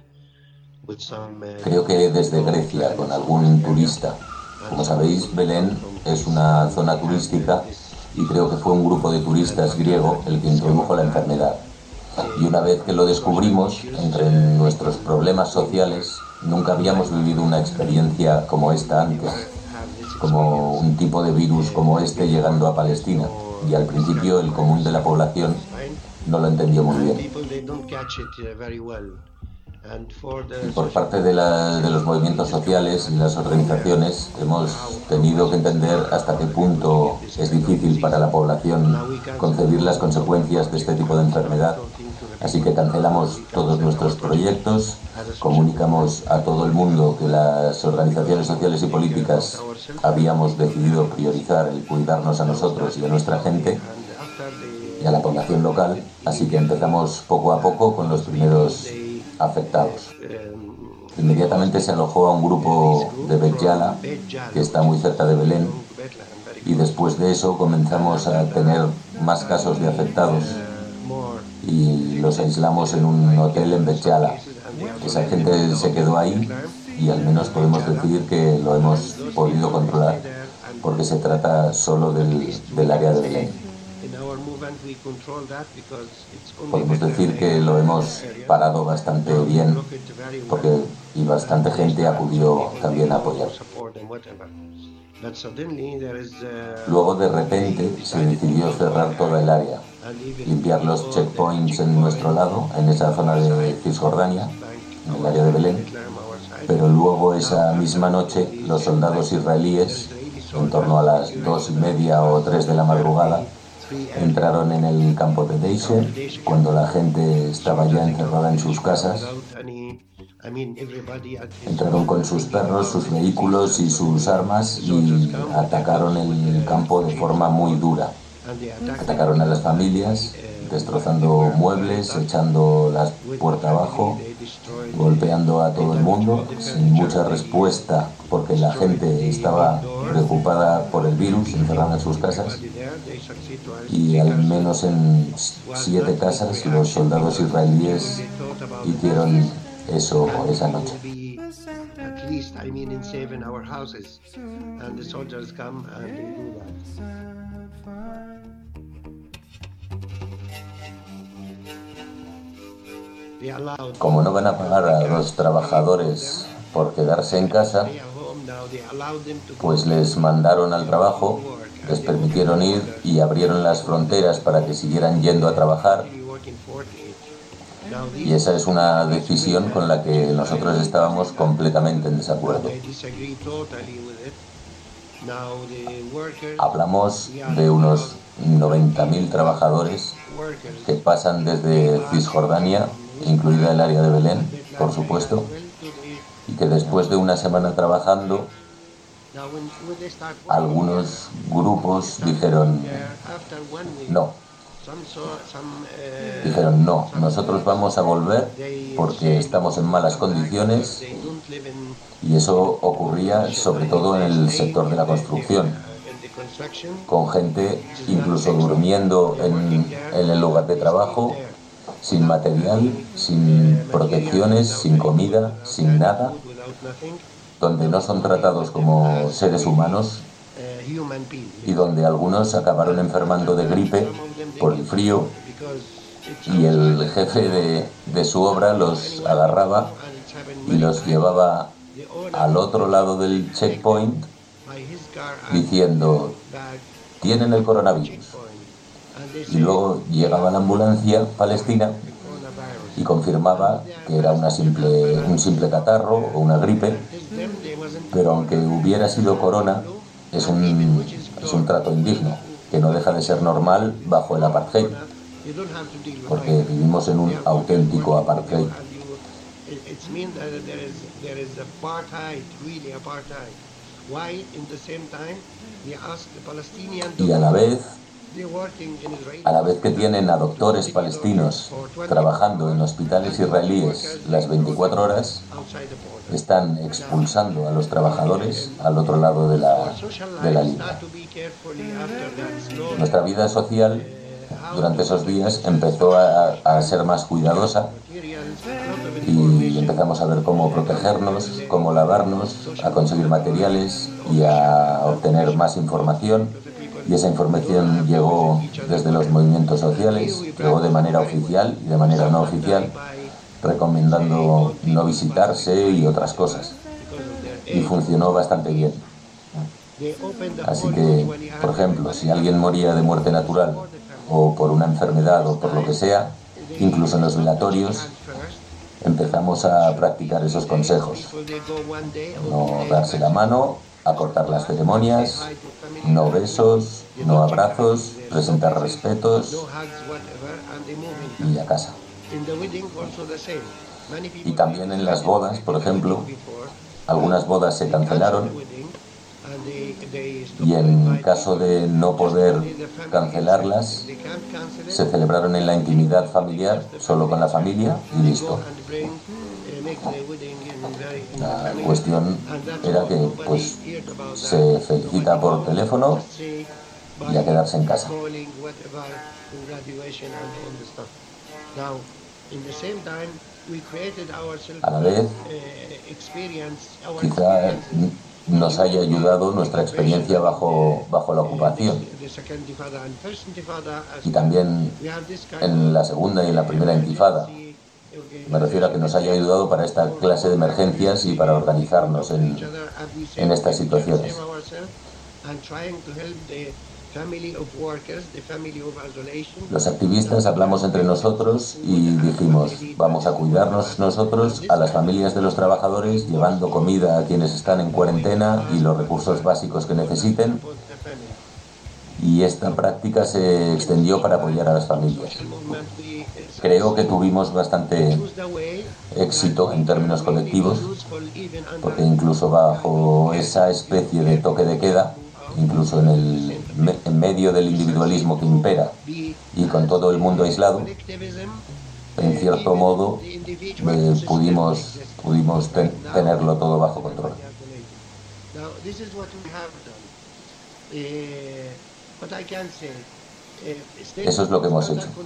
Creo que desde Grecia, con algún turista. Como sabéis, Belén es una zona turística y creo que fue un grupo de turistas griego el que introdujo la enfermedad. Y una vez que lo descubrimos, entre nuestros problemas sociales, nunca habíamos vivido una experiencia como esta antes, como un tipo de virus como este llegando a Palestina. Y al principio el común de la población no lo entendió muy bien. Y por parte de los movimientos sociales y las organizaciones hemos tenido que entender hasta qué punto es difícil para la población concebir las consecuencias de este tipo de enfermedad. Así que cancelamos todos nuestros proyectos, comunicamos a todo el mundo que las organizaciones sociales y políticas habíamos decidido priorizar el cuidarnos a nosotros y a nuestra gente y a la población local, así que empezamos poco a poco con los primeros afectados. Inmediatamente se alojó a un grupo de Bet Yala, que está muy cerca de Belén, y después de eso comenzamos a tener más casos de afectados y los aislamos en un hotel en Bet Yala. Esa gente se quedó ahí y al menos podemos decir que lo hemos podido controlar porque se trata solo del área de Belén. Podemos decir que lo hemos parado bastante bien porque y bastante gente acudió también a apoyar. Luego de repente se decidió cerrar toda el área, limpiar los checkpoints en nuestro lado, en esa zona de Cisjordania, en el área de Belén, pero luego esa misma noche los soldados israelíes, en torno a las 2:30 o 3 de la madrugada, entraron en el campo de Deisher cuando la gente estaba ya encerrada en sus casas. Entraron con sus perros, sus vehículos y sus armas y atacaron el campo de forma muy dura. Atacaron a las familias, destrozando muebles, echando la puerta abajo, golpeando a todo el mundo, sin mucha respuesta porque la gente estaba preocupada por el virus, encerrada en sus casas. Y al menos en 7 casas los soldados israelíes hicieron eso esa noche. Como no van a pagar a los trabajadores por quedarse en casa, pues les mandaron al trabajo, les permitieron ir y abrieron las fronteras para que siguieran yendo a trabajar. Y esa es una decisión con la que nosotros estábamos completamente en desacuerdo. Hablamos de unos 90.000 trabajadores que pasan desde Cisjordania, incluida el área de Belén, por supuesto, y que después de una semana trabajando, algunos grupos dijeron no. Dijeron no, nosotros vamos a volver porque estamos en malas condiciones, y eso ocurría sobre todo en el sector de la construcción, con gente incluso durmiendo en el lugar de trabajo, sin material, sin protecciones, sin comida, sin nada, donde no son tratados como seres humanos y donde algunos acabaron enfermando de gripe por el frío, y el jefe de su obra los agarraba y los llevaba al otro lado del checkpoint diciendo: tienen el coronavirus. Y luego llegaba la ambulancia palestina y confirmaba que era un simple catarro o una gripe, pero aunque hubiera sido corona, es un trato indigno, que no deja de ser normal bajo el apartheid, porque vivimos en un auténtico apartheid. Y a la vez que tienen a doctores palestinos trabajando en hospitales israelíes las 24 horas, están expulsando a los trabajadores al otro lado de la línea. Nuestra vida social durante esos días empezó a ser más cuidadosa, y empezamos a ver cómo protegernos, cómo lavarnos, a conseguir materiales y a obtener más información. Y esa información llegó desde los movimientos sociales, llegó de manera oficial y de manera no oficial, recomendando no visitarse y otras cosas. Y funcionó bastante bien. Así que, por ejemplo, si alguien moría de muerte natural o por una enfermedad o por lo que sea, incluso en los velatorios, empezamos a practicar esos consejos. No darse la mano, acortar las ceremonias, no besos, no abrazos, presentar respetos y a casa. Y también en las bodas, por ejemplo, algunas bodas se cancelaron, y en caso de no poder cancelarlas, se celebraron en la intimidad familiar, solo con la familia, y listo. La cuestión era que pues se felicita por teléfono y a quedarse en casa. A la vez, quizá nos haya ayudado nuestra experiencia bajo la ocupación, y también en la segunda y en la primera intifada. Me refiero a que nos haya ayudado para esta clase de emergencias y para organizarnos en estas situaciones. Los activistas hablamos entre nosotros y dijimos: vamos a cuidarnos nosotros, a las familias de los trabajadores, llevando comida a quienes están en cuarentena y los recursos básicos que necesiten. Y esta práctica se extendió para apoyar a las familias. Creo que tuvimos bastante éxito en términos colectivos, porque incluso bajo esa especie de toque de queda, incluso en medio del individualismo que impera y con todo el mundo aislado, en cierto modo pudimos tenerlo todo bajo control. Eso es lo que hemos hecho.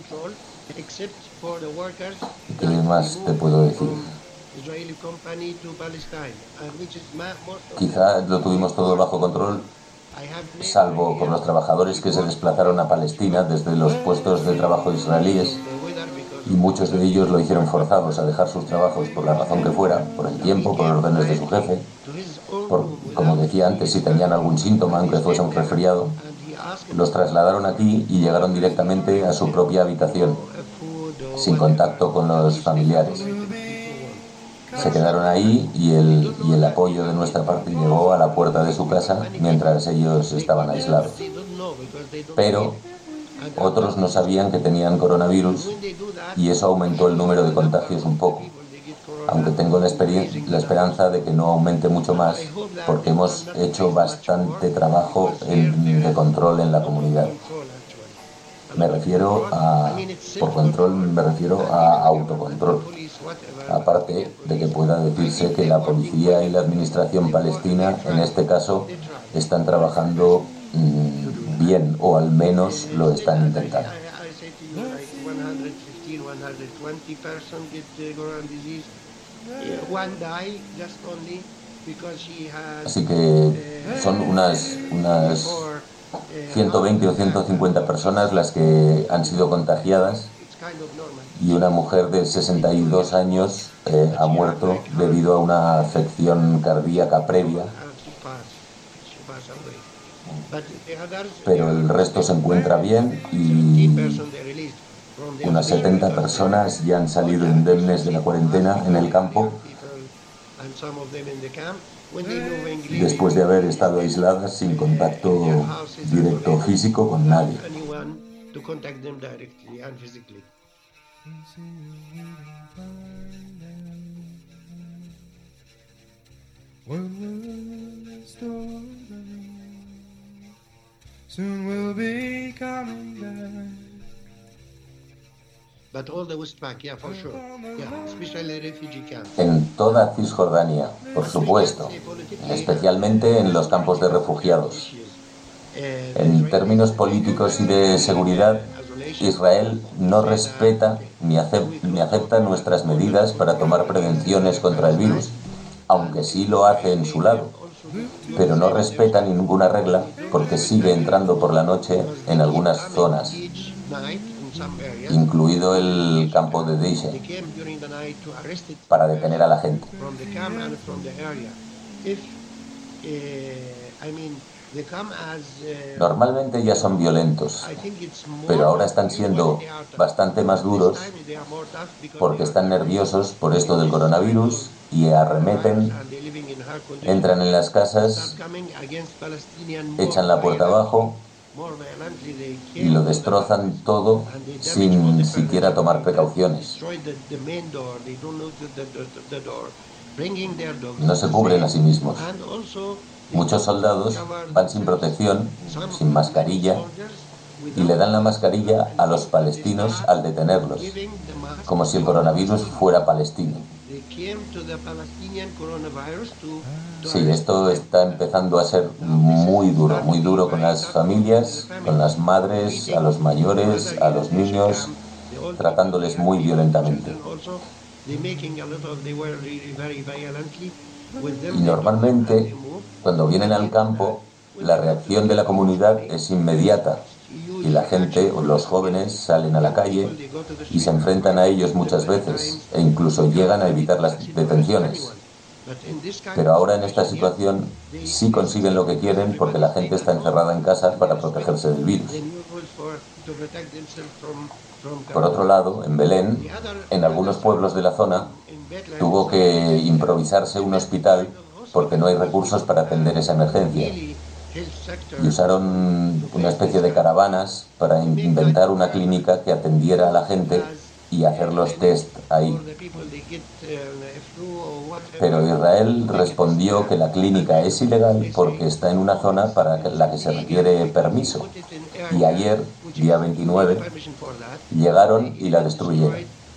¿Qué más te puedo decir? Quizá lo tuvimos todo bajo control, salvo por los trabajadores que se desplazaron a Palestina desde los puestos de trabajo israelíes, y muchos de ellos lo hicieron forzados a dejar sus trabajos por la razón que fuera, por el tiempo, por órdenes de su jefe, como decía antes, si tenían algún síntoma, aunque fuese un resfriado. Los trasladaron aquí y llegaron directamente a su propia habitación, sin contacto con los familiares. Se quedaron ahí y el apoyo de nuestra parte llegó a la puerta de su casa mientras ellos estaban aislados. Pero otros no sabían que tenían coronavirus y eso aumentó el número de contagios un poco, aunque tengo la esperanza de que no aumente mucho más porque hemos hecho bastante trabajo de control en la comunidad. Por control me refiero a autocontrol. Aparte de que pueda decirse que la policía y la administración palestina, en este caso, están trabajando bien, o al menos lo están intentando. Así que son unas 120 o 150 personas las que han sido contagiadas y una mujer de 62 años ha muerto debido a una afección cardíaca previa. Pero el resto se encuentra bien y unas 70 personas ya han salido indemnes de la cuarentena en el campo después de haber estado aisladas sin contacto directo físico con nadie. Soon we'll be coming back. But all the West Bank, yeah, for sure. Yeah, especially refugee camps. En toda Cisjordania, por supuesto, especialmente en los campos de refugiados. En términos políticos y de seguridad, Israel no respeta ni acepta nuestras medidas para tomar prevenciones contra el virus, aunque sí lo hace en su lado. Pero no respeta ninguna regla porque sigue entrando por la noche en algunas zonas, incluido el campo de Deishe, para detener a la gente. Normalmente ya son violentos, pero ahora están siendo bastante más duros porque están nerviosos por esto del coronavirus y arremeten, entran en las casas, echan la puerta abajo y lo destrozan todo sin siquiera tomar precauciones. No se cubren a sí mismos. Muchos soldados van sin protección, sin mascarilla, y le dan la mascarilla a los palestinos al detenerlos, como si el coronavirus fuera palestino. Sí, esto está empezando a ser muy duro con las familias, con las madres, a los mayores, a los niños, tratándoles muy violentamente. Y normalmente, cuando vienen al campo, la reacción de la comunidad es inmediata y la gente o los jóvenes salen a la calle y se enfrentan a ellos muchas veces e incluso llegan a evitar las detenciones. Pero ahora en esta situación sí consiguen lo que quieren porque la gente está encerrada en casa para protegerse del virus. Por otro lado, en Belén, en algunos pueblos de la zona, tuvo que improvisarse un hospital porque no hay recursos para atender esa emergencia. Y usaron una especie de caravanas para inventar una clínica que atendiera a la gente y hacer los test ahí. Pero Israel respondió que la clínica es ilegal porque está en una zona para la que se requiere permiso. Y ayer, día 29, llegaron y la destruyeron.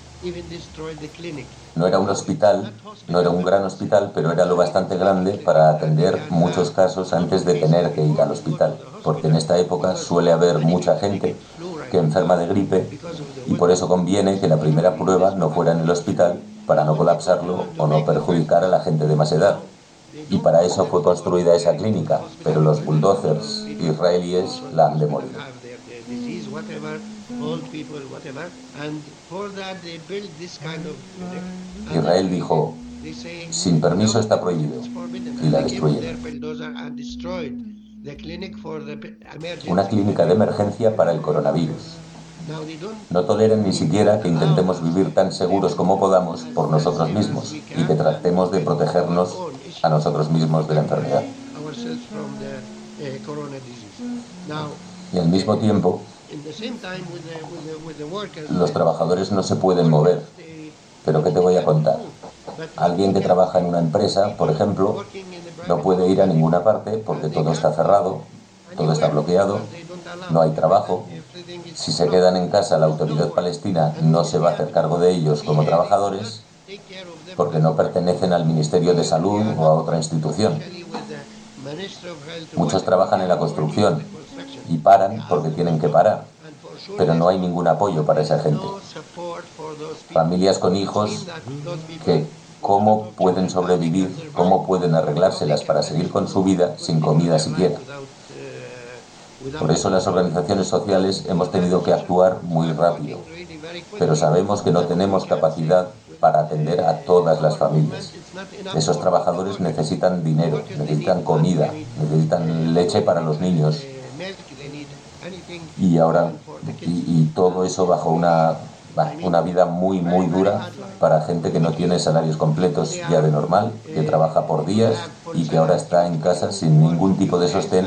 No era un hospital, no era un gran hospital, pero era lo bastante grande para atender muchos casos antes de tener que ir al hospital, porque en esta época suele haber mucha gente que enferma de gripe y por eso conviene que la primera prueba no fuera en el hospital para no colapsarlo o no perjudicar a la gente de más edad. Y para eso fue construida esa clínica, pero los bulldozers israelíes la han demolido. Israel dijo, sin permiso está prohibido, y la destruyeron. Una clínica de emergencia para el coronavirus. No toleran ni siquiera que intentemos vivir tan seguros como podamos por nosotros mismos y que tratemos de protegernos a nosotros mismos de la enfermedad. Y al mismo tiempo, los trabajadores no se pueden mover. Pero ¿qué te voy a contar? Alguien que trabaja en una empresa, por ejemplo, no puede ir a ninguna parte porque todo está cerrado, todo está bloqueado, no hay trabajo. Si se quedan en casa, la autoridad palestina no se va a hacer cargo de ellos como trabajadores porque no pertenecen al Ministerio de Salud o a otra institución. Muchos trabajan en la construcción y paran porque tienen que parar, pero no hay ningún apoyo para esa gente. Familias con hijos que cómo pueden sobrevivir, cómo pueden arreglárselas para seguir con su vida sin comida siquiera. Por eso las organizaciones sociales hemos tenido que actuar muy rápido, pero sabemos que no tenemos capacidad para atender a todas las familias. Esos trabajadores necesitan dinero, necesitan comida, necesitan leche para los niños. Y ahora, y todo eso bajo una vida muy, muy dura para gente que no tiene salarios completos ya de normal, que trabaja por días y que ahora está en casa sin ningún tipo de sostén.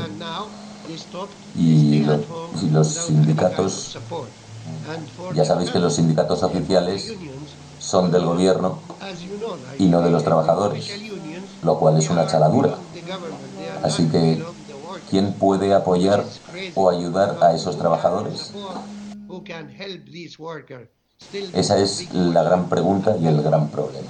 Y los sindicatos, ya sabéis que los sindicatos oficiales son del gobierno y no de los trabajadores, lo cual es una chaladura. Así que, ¿quién puede apoyar o ayudar a esos trabajadores? Esa es la gran pregunta y el gran problema.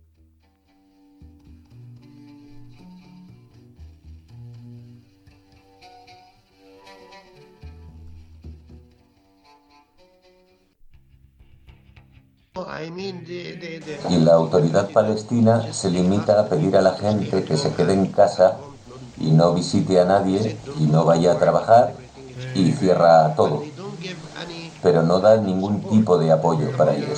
Y la autoridad palestina se limita a pedir a la gente que se quede en casa y no visite a nadie y no vaya a trabajar y cierra todo. Pero no da ningún tipo de apoyo para ellos.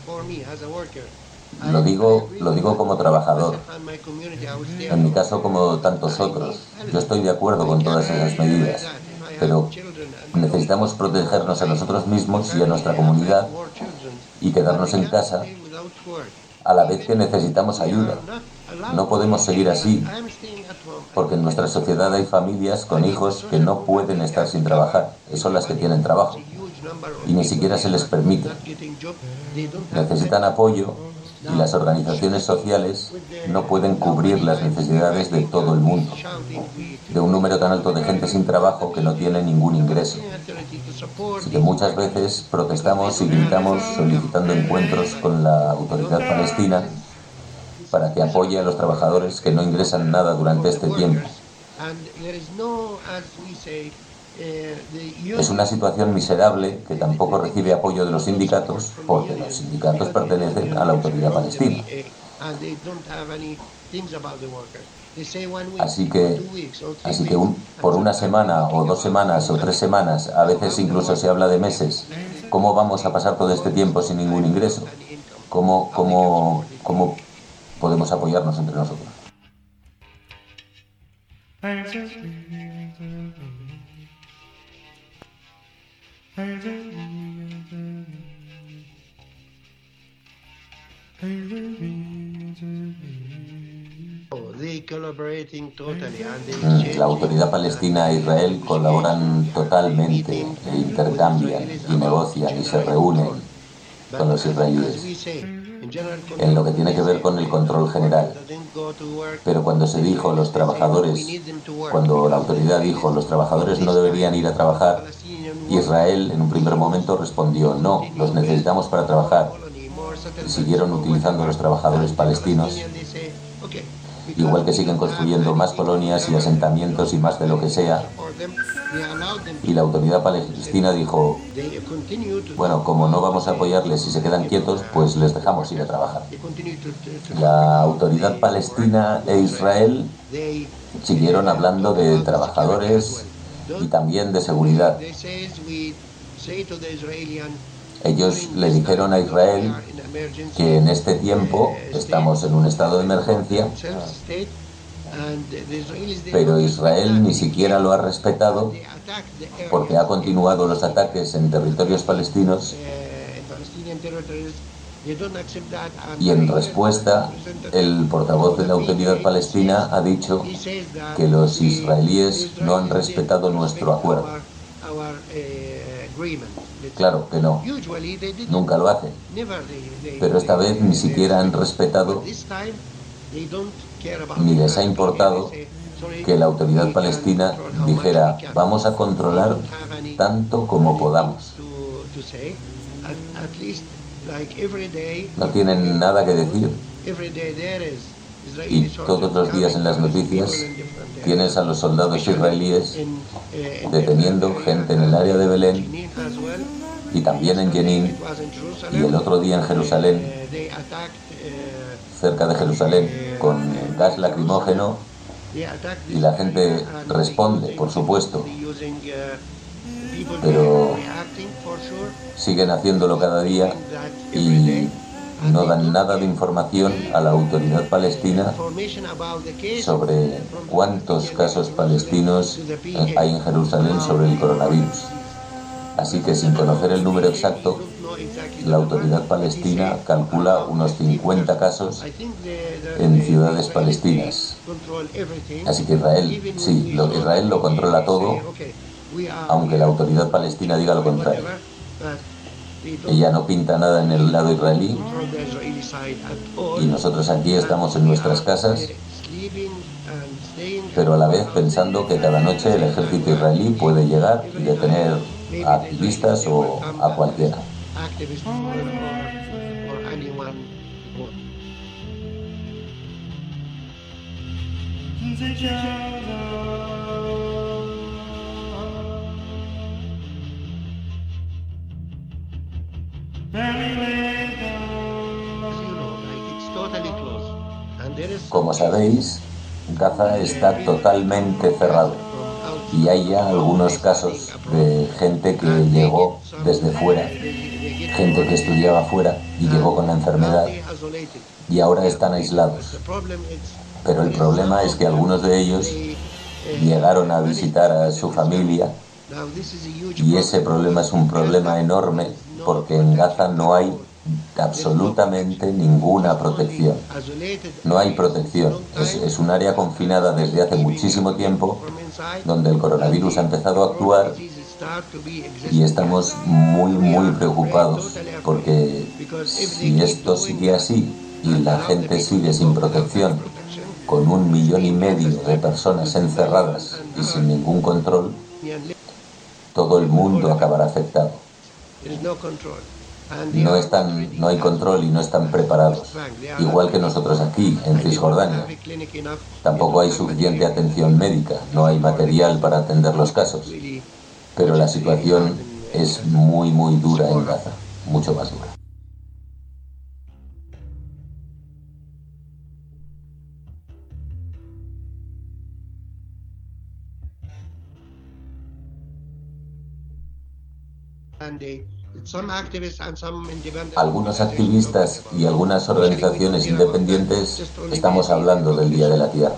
Lo digo como trabajador. En mi caso, como tantos otros. Yo estoy de acuerdo con todas esas medidas, pero necesitamos protegernos a nosotros mismos y a nuestra comunidad y quedarnos en casa a la vez que necesitamos ayuda. No podemos seguir así, porque en nuestra sociedad hay familias con hijos que no pueden estar sin trabajar. Son las que tienen trabajo y ni siquiera se les permite. Necesitan apoyo y las organizaciones sociales no pueden cubrir las necesidades de todo el mundo, de un número tan alto de gente sin trabajo que no tiene ningún ingreso. Así que muchas veces protestamos y gritamos solicitando encuentros con la autoridad palestina para que apoye a los trabajadores que no ingresan nada durante este tiempo. Es una situación miserable que tampoco recibe apoyo de los sindicatos, porque los sindicatos pertenecen a la autoridad palestina. Así que por una semana o 2 semanas o 3 semanas, a veces incluso se habla de meses, ¿cómo vamos a pasar todo este tiempo sin ningún ingreso? ¿Cómo podemos apoyarnos entre nosotros? La autoridad palestina e Israel colaboran totalmente, e intercambian y negocian y se reúnen con los israelíes en lo que tiene que ver con el control general. Pero cuando se dijo los trabajadores, cuando la autoridad dijo los trabajadores no deberían ir a trabajar, Israel en un primer momento respondió no, los necesitamos para trabajar. Y siguieron utilizando a los trabajadores palestinos, igual que siguen construyendo más colonias y asentamientos y más de lo que sea, Y la autoridad palestina dijo, bueno, como no vamos a apoyarles si se quedan quietos, pues les dejamos ir a trabajar. La autoridad palestina e Israel siguieron hablando de trabajadores y también de seguridad. Ellos le dijeron a Israel que en este tiempo estamos en un estado de emergencia, pero Israel ni siquiera lo ha respetado porque ha continuado los ataques en territorios palestinos y en respuesta el portavoz de la autoridad palestina ha dicho que los israelíes no han respetado nuestro acuerdo. Claro que no, nunca lo hacen, pero esta vez ni siquiera han respetado ni les ha importado que la autoridad palestina dijera vamos a controlar tanto como podamos. No tienen nada que decir y todos los días en las noticias tienes a los soldados israelíes deteniendo gente en el área de Belén y también en Jenin y el otro día en Jerusalén, cerca de Jerusalén, con gas lacrimógeno, y la gente responde, por supuesto, pero siguen haciéndolo cada día y no dan nada de información a la autoridad palestina sobre cuántos casos palestinos hay en Jerusalén sobre el coronavirus. Así que sin conocer el número exacto, la autoridad palestina calcula unos 50 casos en ciudades palestinas. Así que Israel lo controla todo, aunque la autoridad palestina diga lo contrario. Ella no pinta nada en el lado israelí y nosotros aquí estamos en nuestras casas, pero a la vez pensando que cada noche el ejército israelí puede llegar y detener a activistas o a cualquiera. Como sabéis, Gaza está totalmente cerrado y hay ya algunos casos de gente que llegó desde fuera, gente que estudiaba fuera y llegó con la enfermedad y ahora están aislados. Pero el problema es que algunos de ellos llegaron a visitar a su familia y ese problema es un problema enorme porque en Gaza no hay absolutamente ninguna protección. No hay protección. Es un área confinada desde hace muchísimo tiempo donde el coronavirus ha empezado a actuar y estamos muy preocupados porque si esto sigue así y la gente sigue sin protección, con 1,5 millones de personas encerradas y sin ningún control, todo el mundo acabará afectado. No hay control y no están preparados, igual que nosotros aquí, en Cisjordania. Tampoco hay suficiente atención médica, no hay material para atender los casos. Pero la situación es muy dura en Gaza, mucho más dura. Algunos activistas y algunas organizaciones independientes estamos hablando del Día de la Tierra.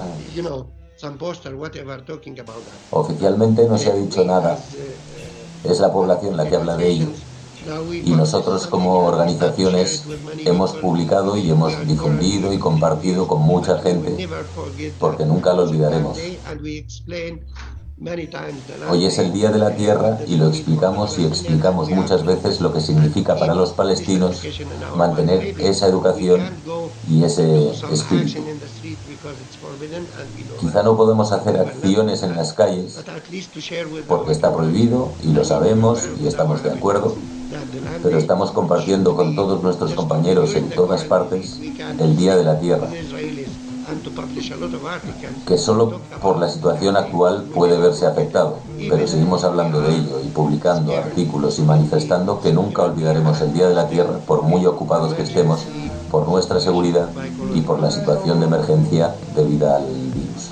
Oficialmente no se ha dicho nada, es la población la que habla de ello. Y nosotros como organizaciones hemos publicado y hemos difundido y compartido con mucha gente porque nunca lo olvidaremos. Hoy es el Día de la Tierra y lo explicamos muchas veces lo que significa para los palestinos mantener esa educación y ese espíritu. Quizá no podemos hacer acciones en las calles porque está prohibido y lo sabemos y estamos de acuerdo, pero estamos compartiendo con todos nuestros compañeros en todas partes el Día de la Tierra, que solo por la situación actual puede verse afectado. pero seguimos hablando de ello y publicando artículos y manifestando que nunca olvidaremos el Día de la Tierra, por muy ocupados que estemos, por nuestra seguridad y por la situación de emergencia debida al virus.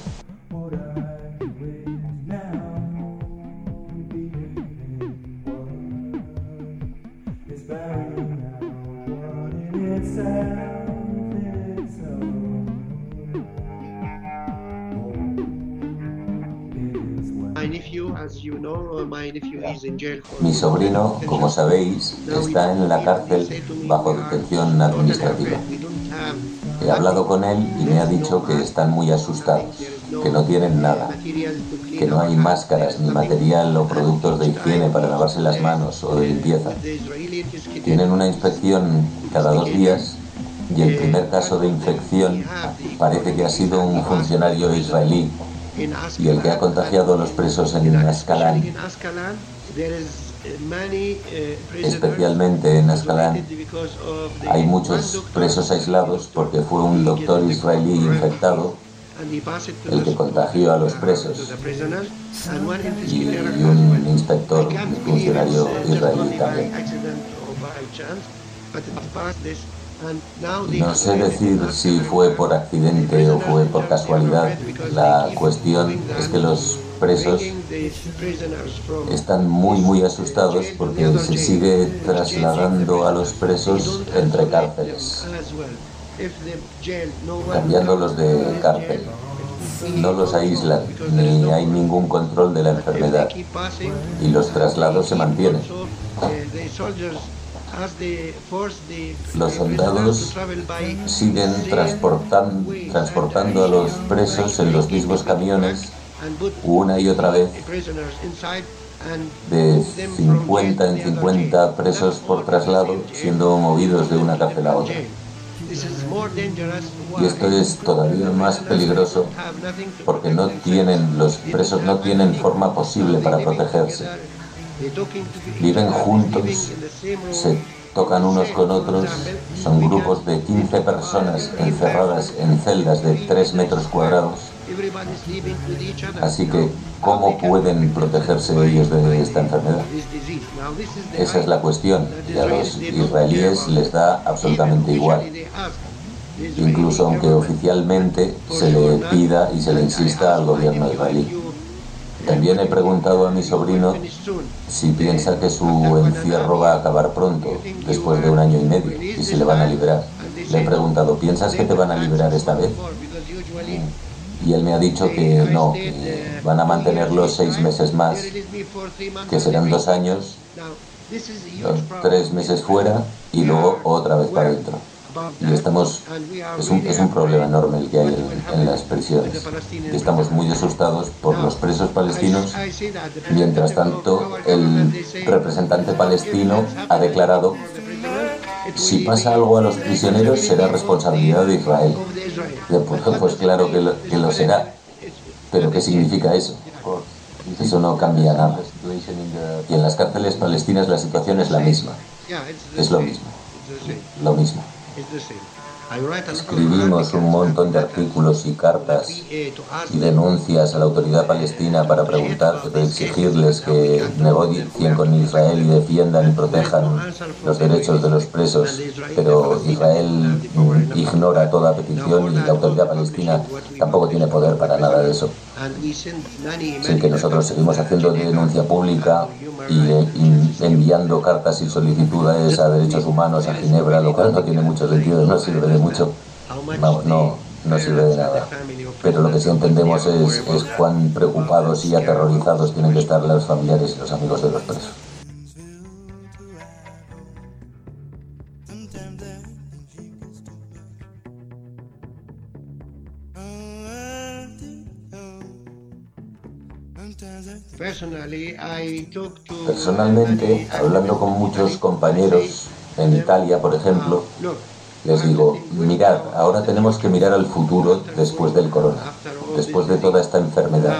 Mi sobrino, como sabéis, está en la cárcel bajo detención administrativa. He hablado con él y me ha dicho que están muy asustados, que no tienen nada, que no hay máscaras ni material o productos de higiene para lavarse las manos o de limpieza. Tienen una inspección cada 2 días y el primer caso de infección parece que ha sido un funcionario israelí y el que ha contagiado a los presos en Ascalán. Especialmente en Ascalán hay muchos presos aislados porque fue un doctor israelí infectado el que contagió a los presos y un inspector, un funcionario israelí también. No sé decir si fue por accidente o fue por casualidad. La cuestión es que los presos están muy asustados porque se sigue trasladando a los presos entre cárceles, cambiándolos de cárcel. No los aíslan, ni hay ningún control de la enfermedad y los traslados se mantienen. Los soldados siguen transportando a los presos en los mismos camiones una y otra vez, de 50 en 50 presos por traslado, siendo movidos de una cárcel a otra. Y esto es todavía más peligroso porque los presos no tienen forma posible para protegerse. Viven juntos, se tocan unos con otros, son grupos de 15 personas encerradas en celdas de 3 metros cuadrados. Así que, ¿cómo pueden protegerse ellos de esta enfermedad? Esa es la cuestión, y a los israelíes les da absolutamente igual. Incluso aunque oficialmente se le pida y se le insista al gobierno israelí. También he preguntado a mi sobrino si piensa que su encierro va a acabar pronto, después de 1 año y medio, y si le van a liberar. Le he preguntado, ¿piensas que te van a liberar esta vez? Y él me ha dicho que no, que van a mantenerlo 6 meses más, que serán 2 años, 3 meses fuera y luego otra vez para adentro. Y es un problema enorme el que hay en las prisiones. Y estamos muy asustados por los presos palestinos. Mientras tanto, el representante palestino ha declarado: si pasa algo a los prisioneros será responsabilidad de Israel. Pues claro que lo será. Pero ¿qué significa eso? Eso no cambia nada. Y en las cárceles palestinas la situación es la misma. Es lo mismo. Lo mismo. Escribimos un montón de artículos y cartas y denuncias a la autoridad palestina para exigirles que negocien con Israel y defiendan y protejan los derechos de los presos, pero Israel ignora toda petición y la autoridad palestina tampoco tiene poder para nada de eso. Así que nosotros seguimos haciendo denuncia pública y enviando cartas y solicitudes a derechos humanos a Ginebra, lo cual no tiene mucho sentido, no sirve de mucho, no sirve de nada. Pero lo que sí entendemos es cuán preocupados y aterrorizados tienen que estar los familiares y los amigos de los presos. Personalmente, hablando con muchos compañeros en Italia, por ejemplo, les digo, mirad, ahora tenemos que mirar al futuro después del corona, después de toda esta enfermedad.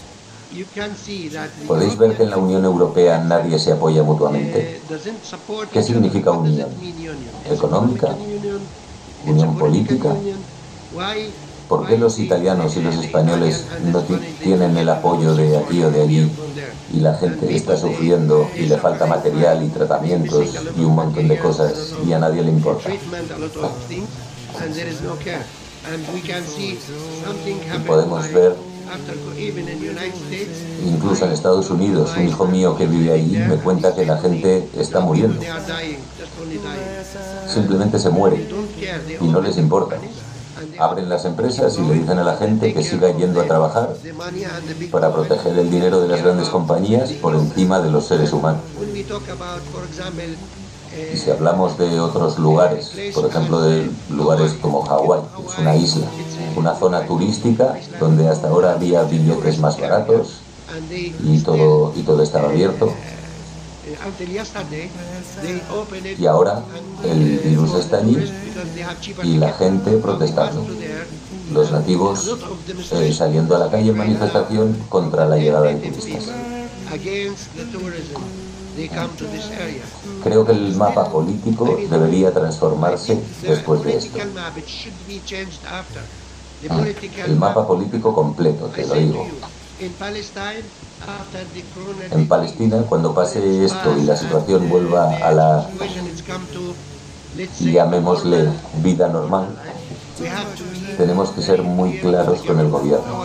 Podéis ver que en la Unión Europea nadie se apoya mutuamente. ¿Qué significa unión? ¿Económica? ¿Unión política? ¿Por qué los italianos y los españoles no tienen el apoyo de aquí o de allí y la gente está sufriendo y le falta material y tratamientos y un montón de cosas y a nadie le importa. Y podemos ver, incluso en Estados Unidos, un hijo mío que vive ahí me cuenta que la gente está muriendo. Simplemente se muere y no les importa. Abren las empresas y le dicen a la gente que siga yendo a trabajar para proteger el dinero de las grandes compañías por encima de los seres humanos. Y si hablamos de otros lugares, por ejemplo de lugares como Hawái, es una isla, una zona turística donde hasta ahora había billetes más baratos y todo estaba abierto. Y ahora el virus está allí y la gente protestando. Los nativos saliendo a la calle en manifestación contra la llegada de turistas. Creo que el mapa político debería transformarse después de esto. El mapa político completo, te lo digo. En Palestina, cuando pase esto y la situación vuelva a la, llamémosle, vida normal, tenemos que ser muy claros con el gobierno.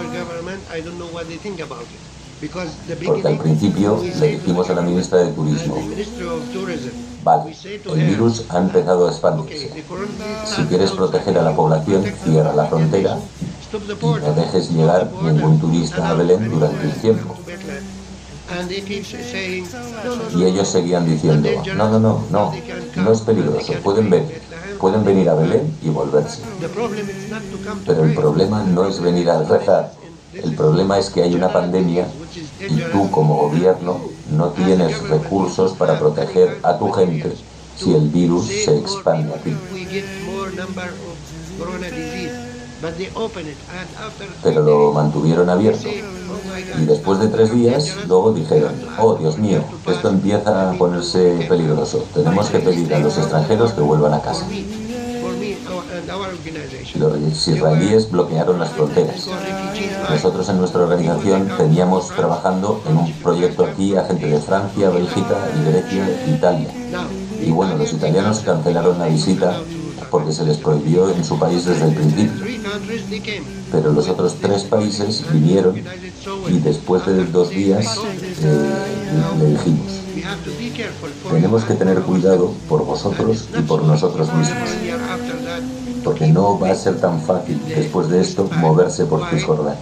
Porque al principio le dijimos a la ministra de Turismo, vale, el virus ha empezado a expandirse. Si quieres proteger a la población, cierra la frontera y no dejes llegar ningún turista a Belén durante un tiempo. Y ellos seguían diciendo, no es peligroso, pueden venir a Belén y volverse. Pero el problema no es venir a rezar, el problema es que hay una pandemia y tú como gobierno no tienes recursos para proteger a tu gente si el virus se expande aquí. Pero lo mantuvieron abierto y después de 3 días luego dijeron, oh Dios mío, esto empieza a ponerse peligroso, tenemos que pedir a los extranjeros que vuelvan a casa. Los israelíes bloquearon las fronteras. Nosotros en nuestra organización teníamos trabajando en un proyecto aquí a gente de Francia, Bélgica, Grecia, Italia. Y bueno, los italianos cancelaron la visita porque se les prohibió en su país desde el principio. Pero los otros 3 países vinieron y después de 2 días le dijimos, tenemos que tener cuidado por vosotros y por nosotros mismos, porque no va a ser tan fácil después de esto moverse por Cisjordania.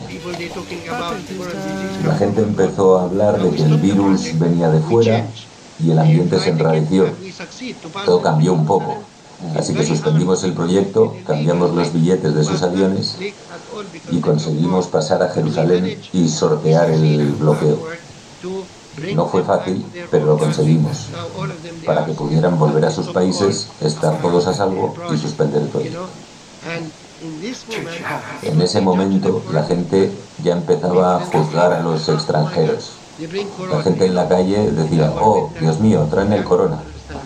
La gente empezó a hablar de que el virus venía de fuera y el ambiente se enrareció. Todo cambió un poco. Así que suspendimos el proyecto, cambiamos los billetes de sus aviones y conseguimos pasar a Jerusalén y sortear el bloqueo. No fue fácil, pero lo conseguimos, para que pudieran volver a sus países, estar todos a salvo y suspender el proyecto. En ese momento la gente ya empezaba a juzgar a los extranjeros. La gente en la calle decía, oh, Dios mío, traen el corona.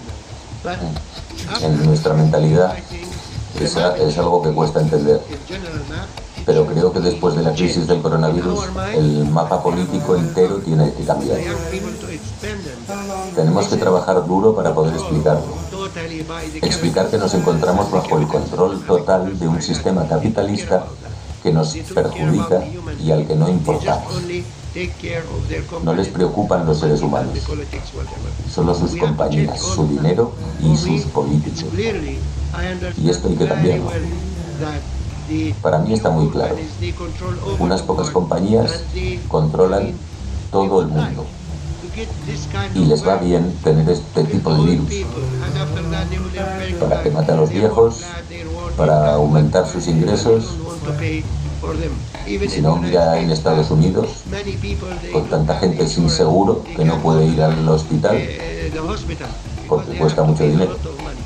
En nuestra mentalidad es algo que cuesta entender. Pero creo que después de la crisis del coronavirus, el mapa político entero tiene que cambiar. Tenemos que trabajar duro para poder explicarlo. Explicar que nos encontramos bajo el control total de un sistema capitalista que nos perjudica y al que no importamos. No les preocupan los seres humanos, solo sus compañías, su dinero y sus políticos. Y esto hay que cambiarlo. Para mí está muy claro. Unas pocas compañías controlan todo el mundo y les va bien tener este tipo de virus para que mate a los viejos, para aumentar sus ingresos. Si no, mira en Estados Unidos, con tanta gente sin seguro que no puede ir al hospital porque cuesta mucho dinero.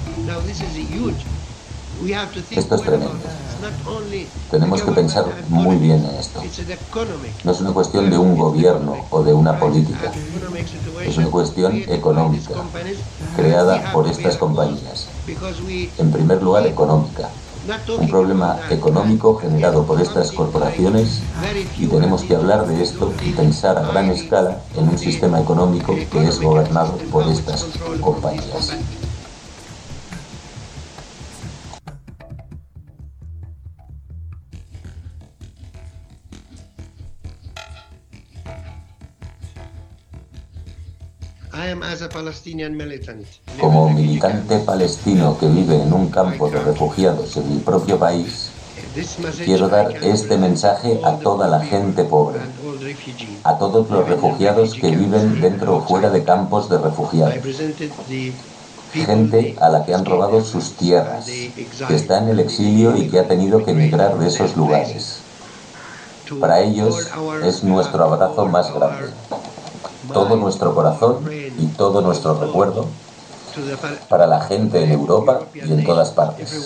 Esto es tremendo. Tenemos que pensar muy bien en esto. No es una cuestión de un gobierno o de una política. Es una cuestión económica, creada por estas compañías. En primer lugar, económica, Un problema económico generado por estas corporaciones, y tenemos que hablar de esto y pensar a gran escala en un sistema económico que es gobernado por estas compañías. Como militante palestino que vive en un campo de refugiados en mi propio país, quiero dar este mensaje a toda la gente pobre, a todos los refugiados que viven dentro o fuera de campos de refugiados, gente a la que han robado sus tierras, que está en el exilio y que ha tenido que emigrar de esos lugares. Para ellos es nuestro abrazo más grande. Todo nuestro corazón y todo nuestro recuerdo para la gente en Europa y en todas partes.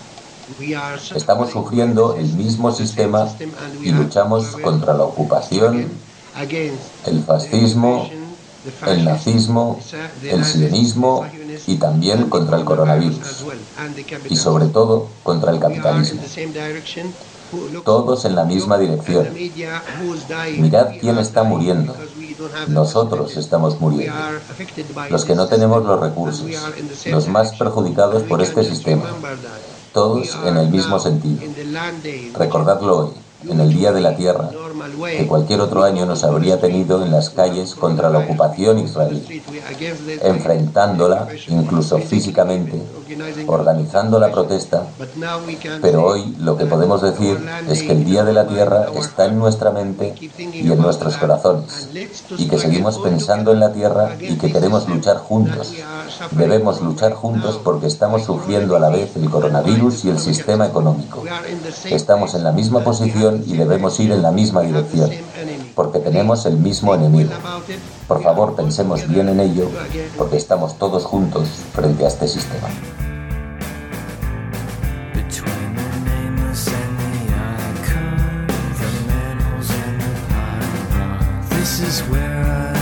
Estamos sufriendo el mismo sistema y luchamos contra la ocupación, el fascismo, el nazismo, el sionismo y también contra el coronavirus. Y sobre todo contra el capitalismo. Todos en la misma dirección. Mirad quién está muriendo. Nosotros estamos muriendo. Los que no tenemos los recursos. Los más perjudicados por este sistema. Todos en el mismo sentido. Recordadlo hoy, en el Día de la Tierra, que cualquier otro año nos habría tenido en las calles contra la ocupación israelí, enfrentándola, incluso físicamente, organizando la protesta, pero hoy lo que podemos decir es que el Día de la Tierra está en nuestra mente y en nuestros corazones, y que seguimos pensando en la Tierra y que queremos luchar juntos. Debemos luchar juntos porque estamos sufriendo a la vez el coronavirus y el sistema económico. Estamos en la misma posición y debemos ir en la misma dirección, porque tenemos el mismo enemigo. Por favor, pensemos bien en ello, porque estamos todos juntos frente a este sistema. This is where I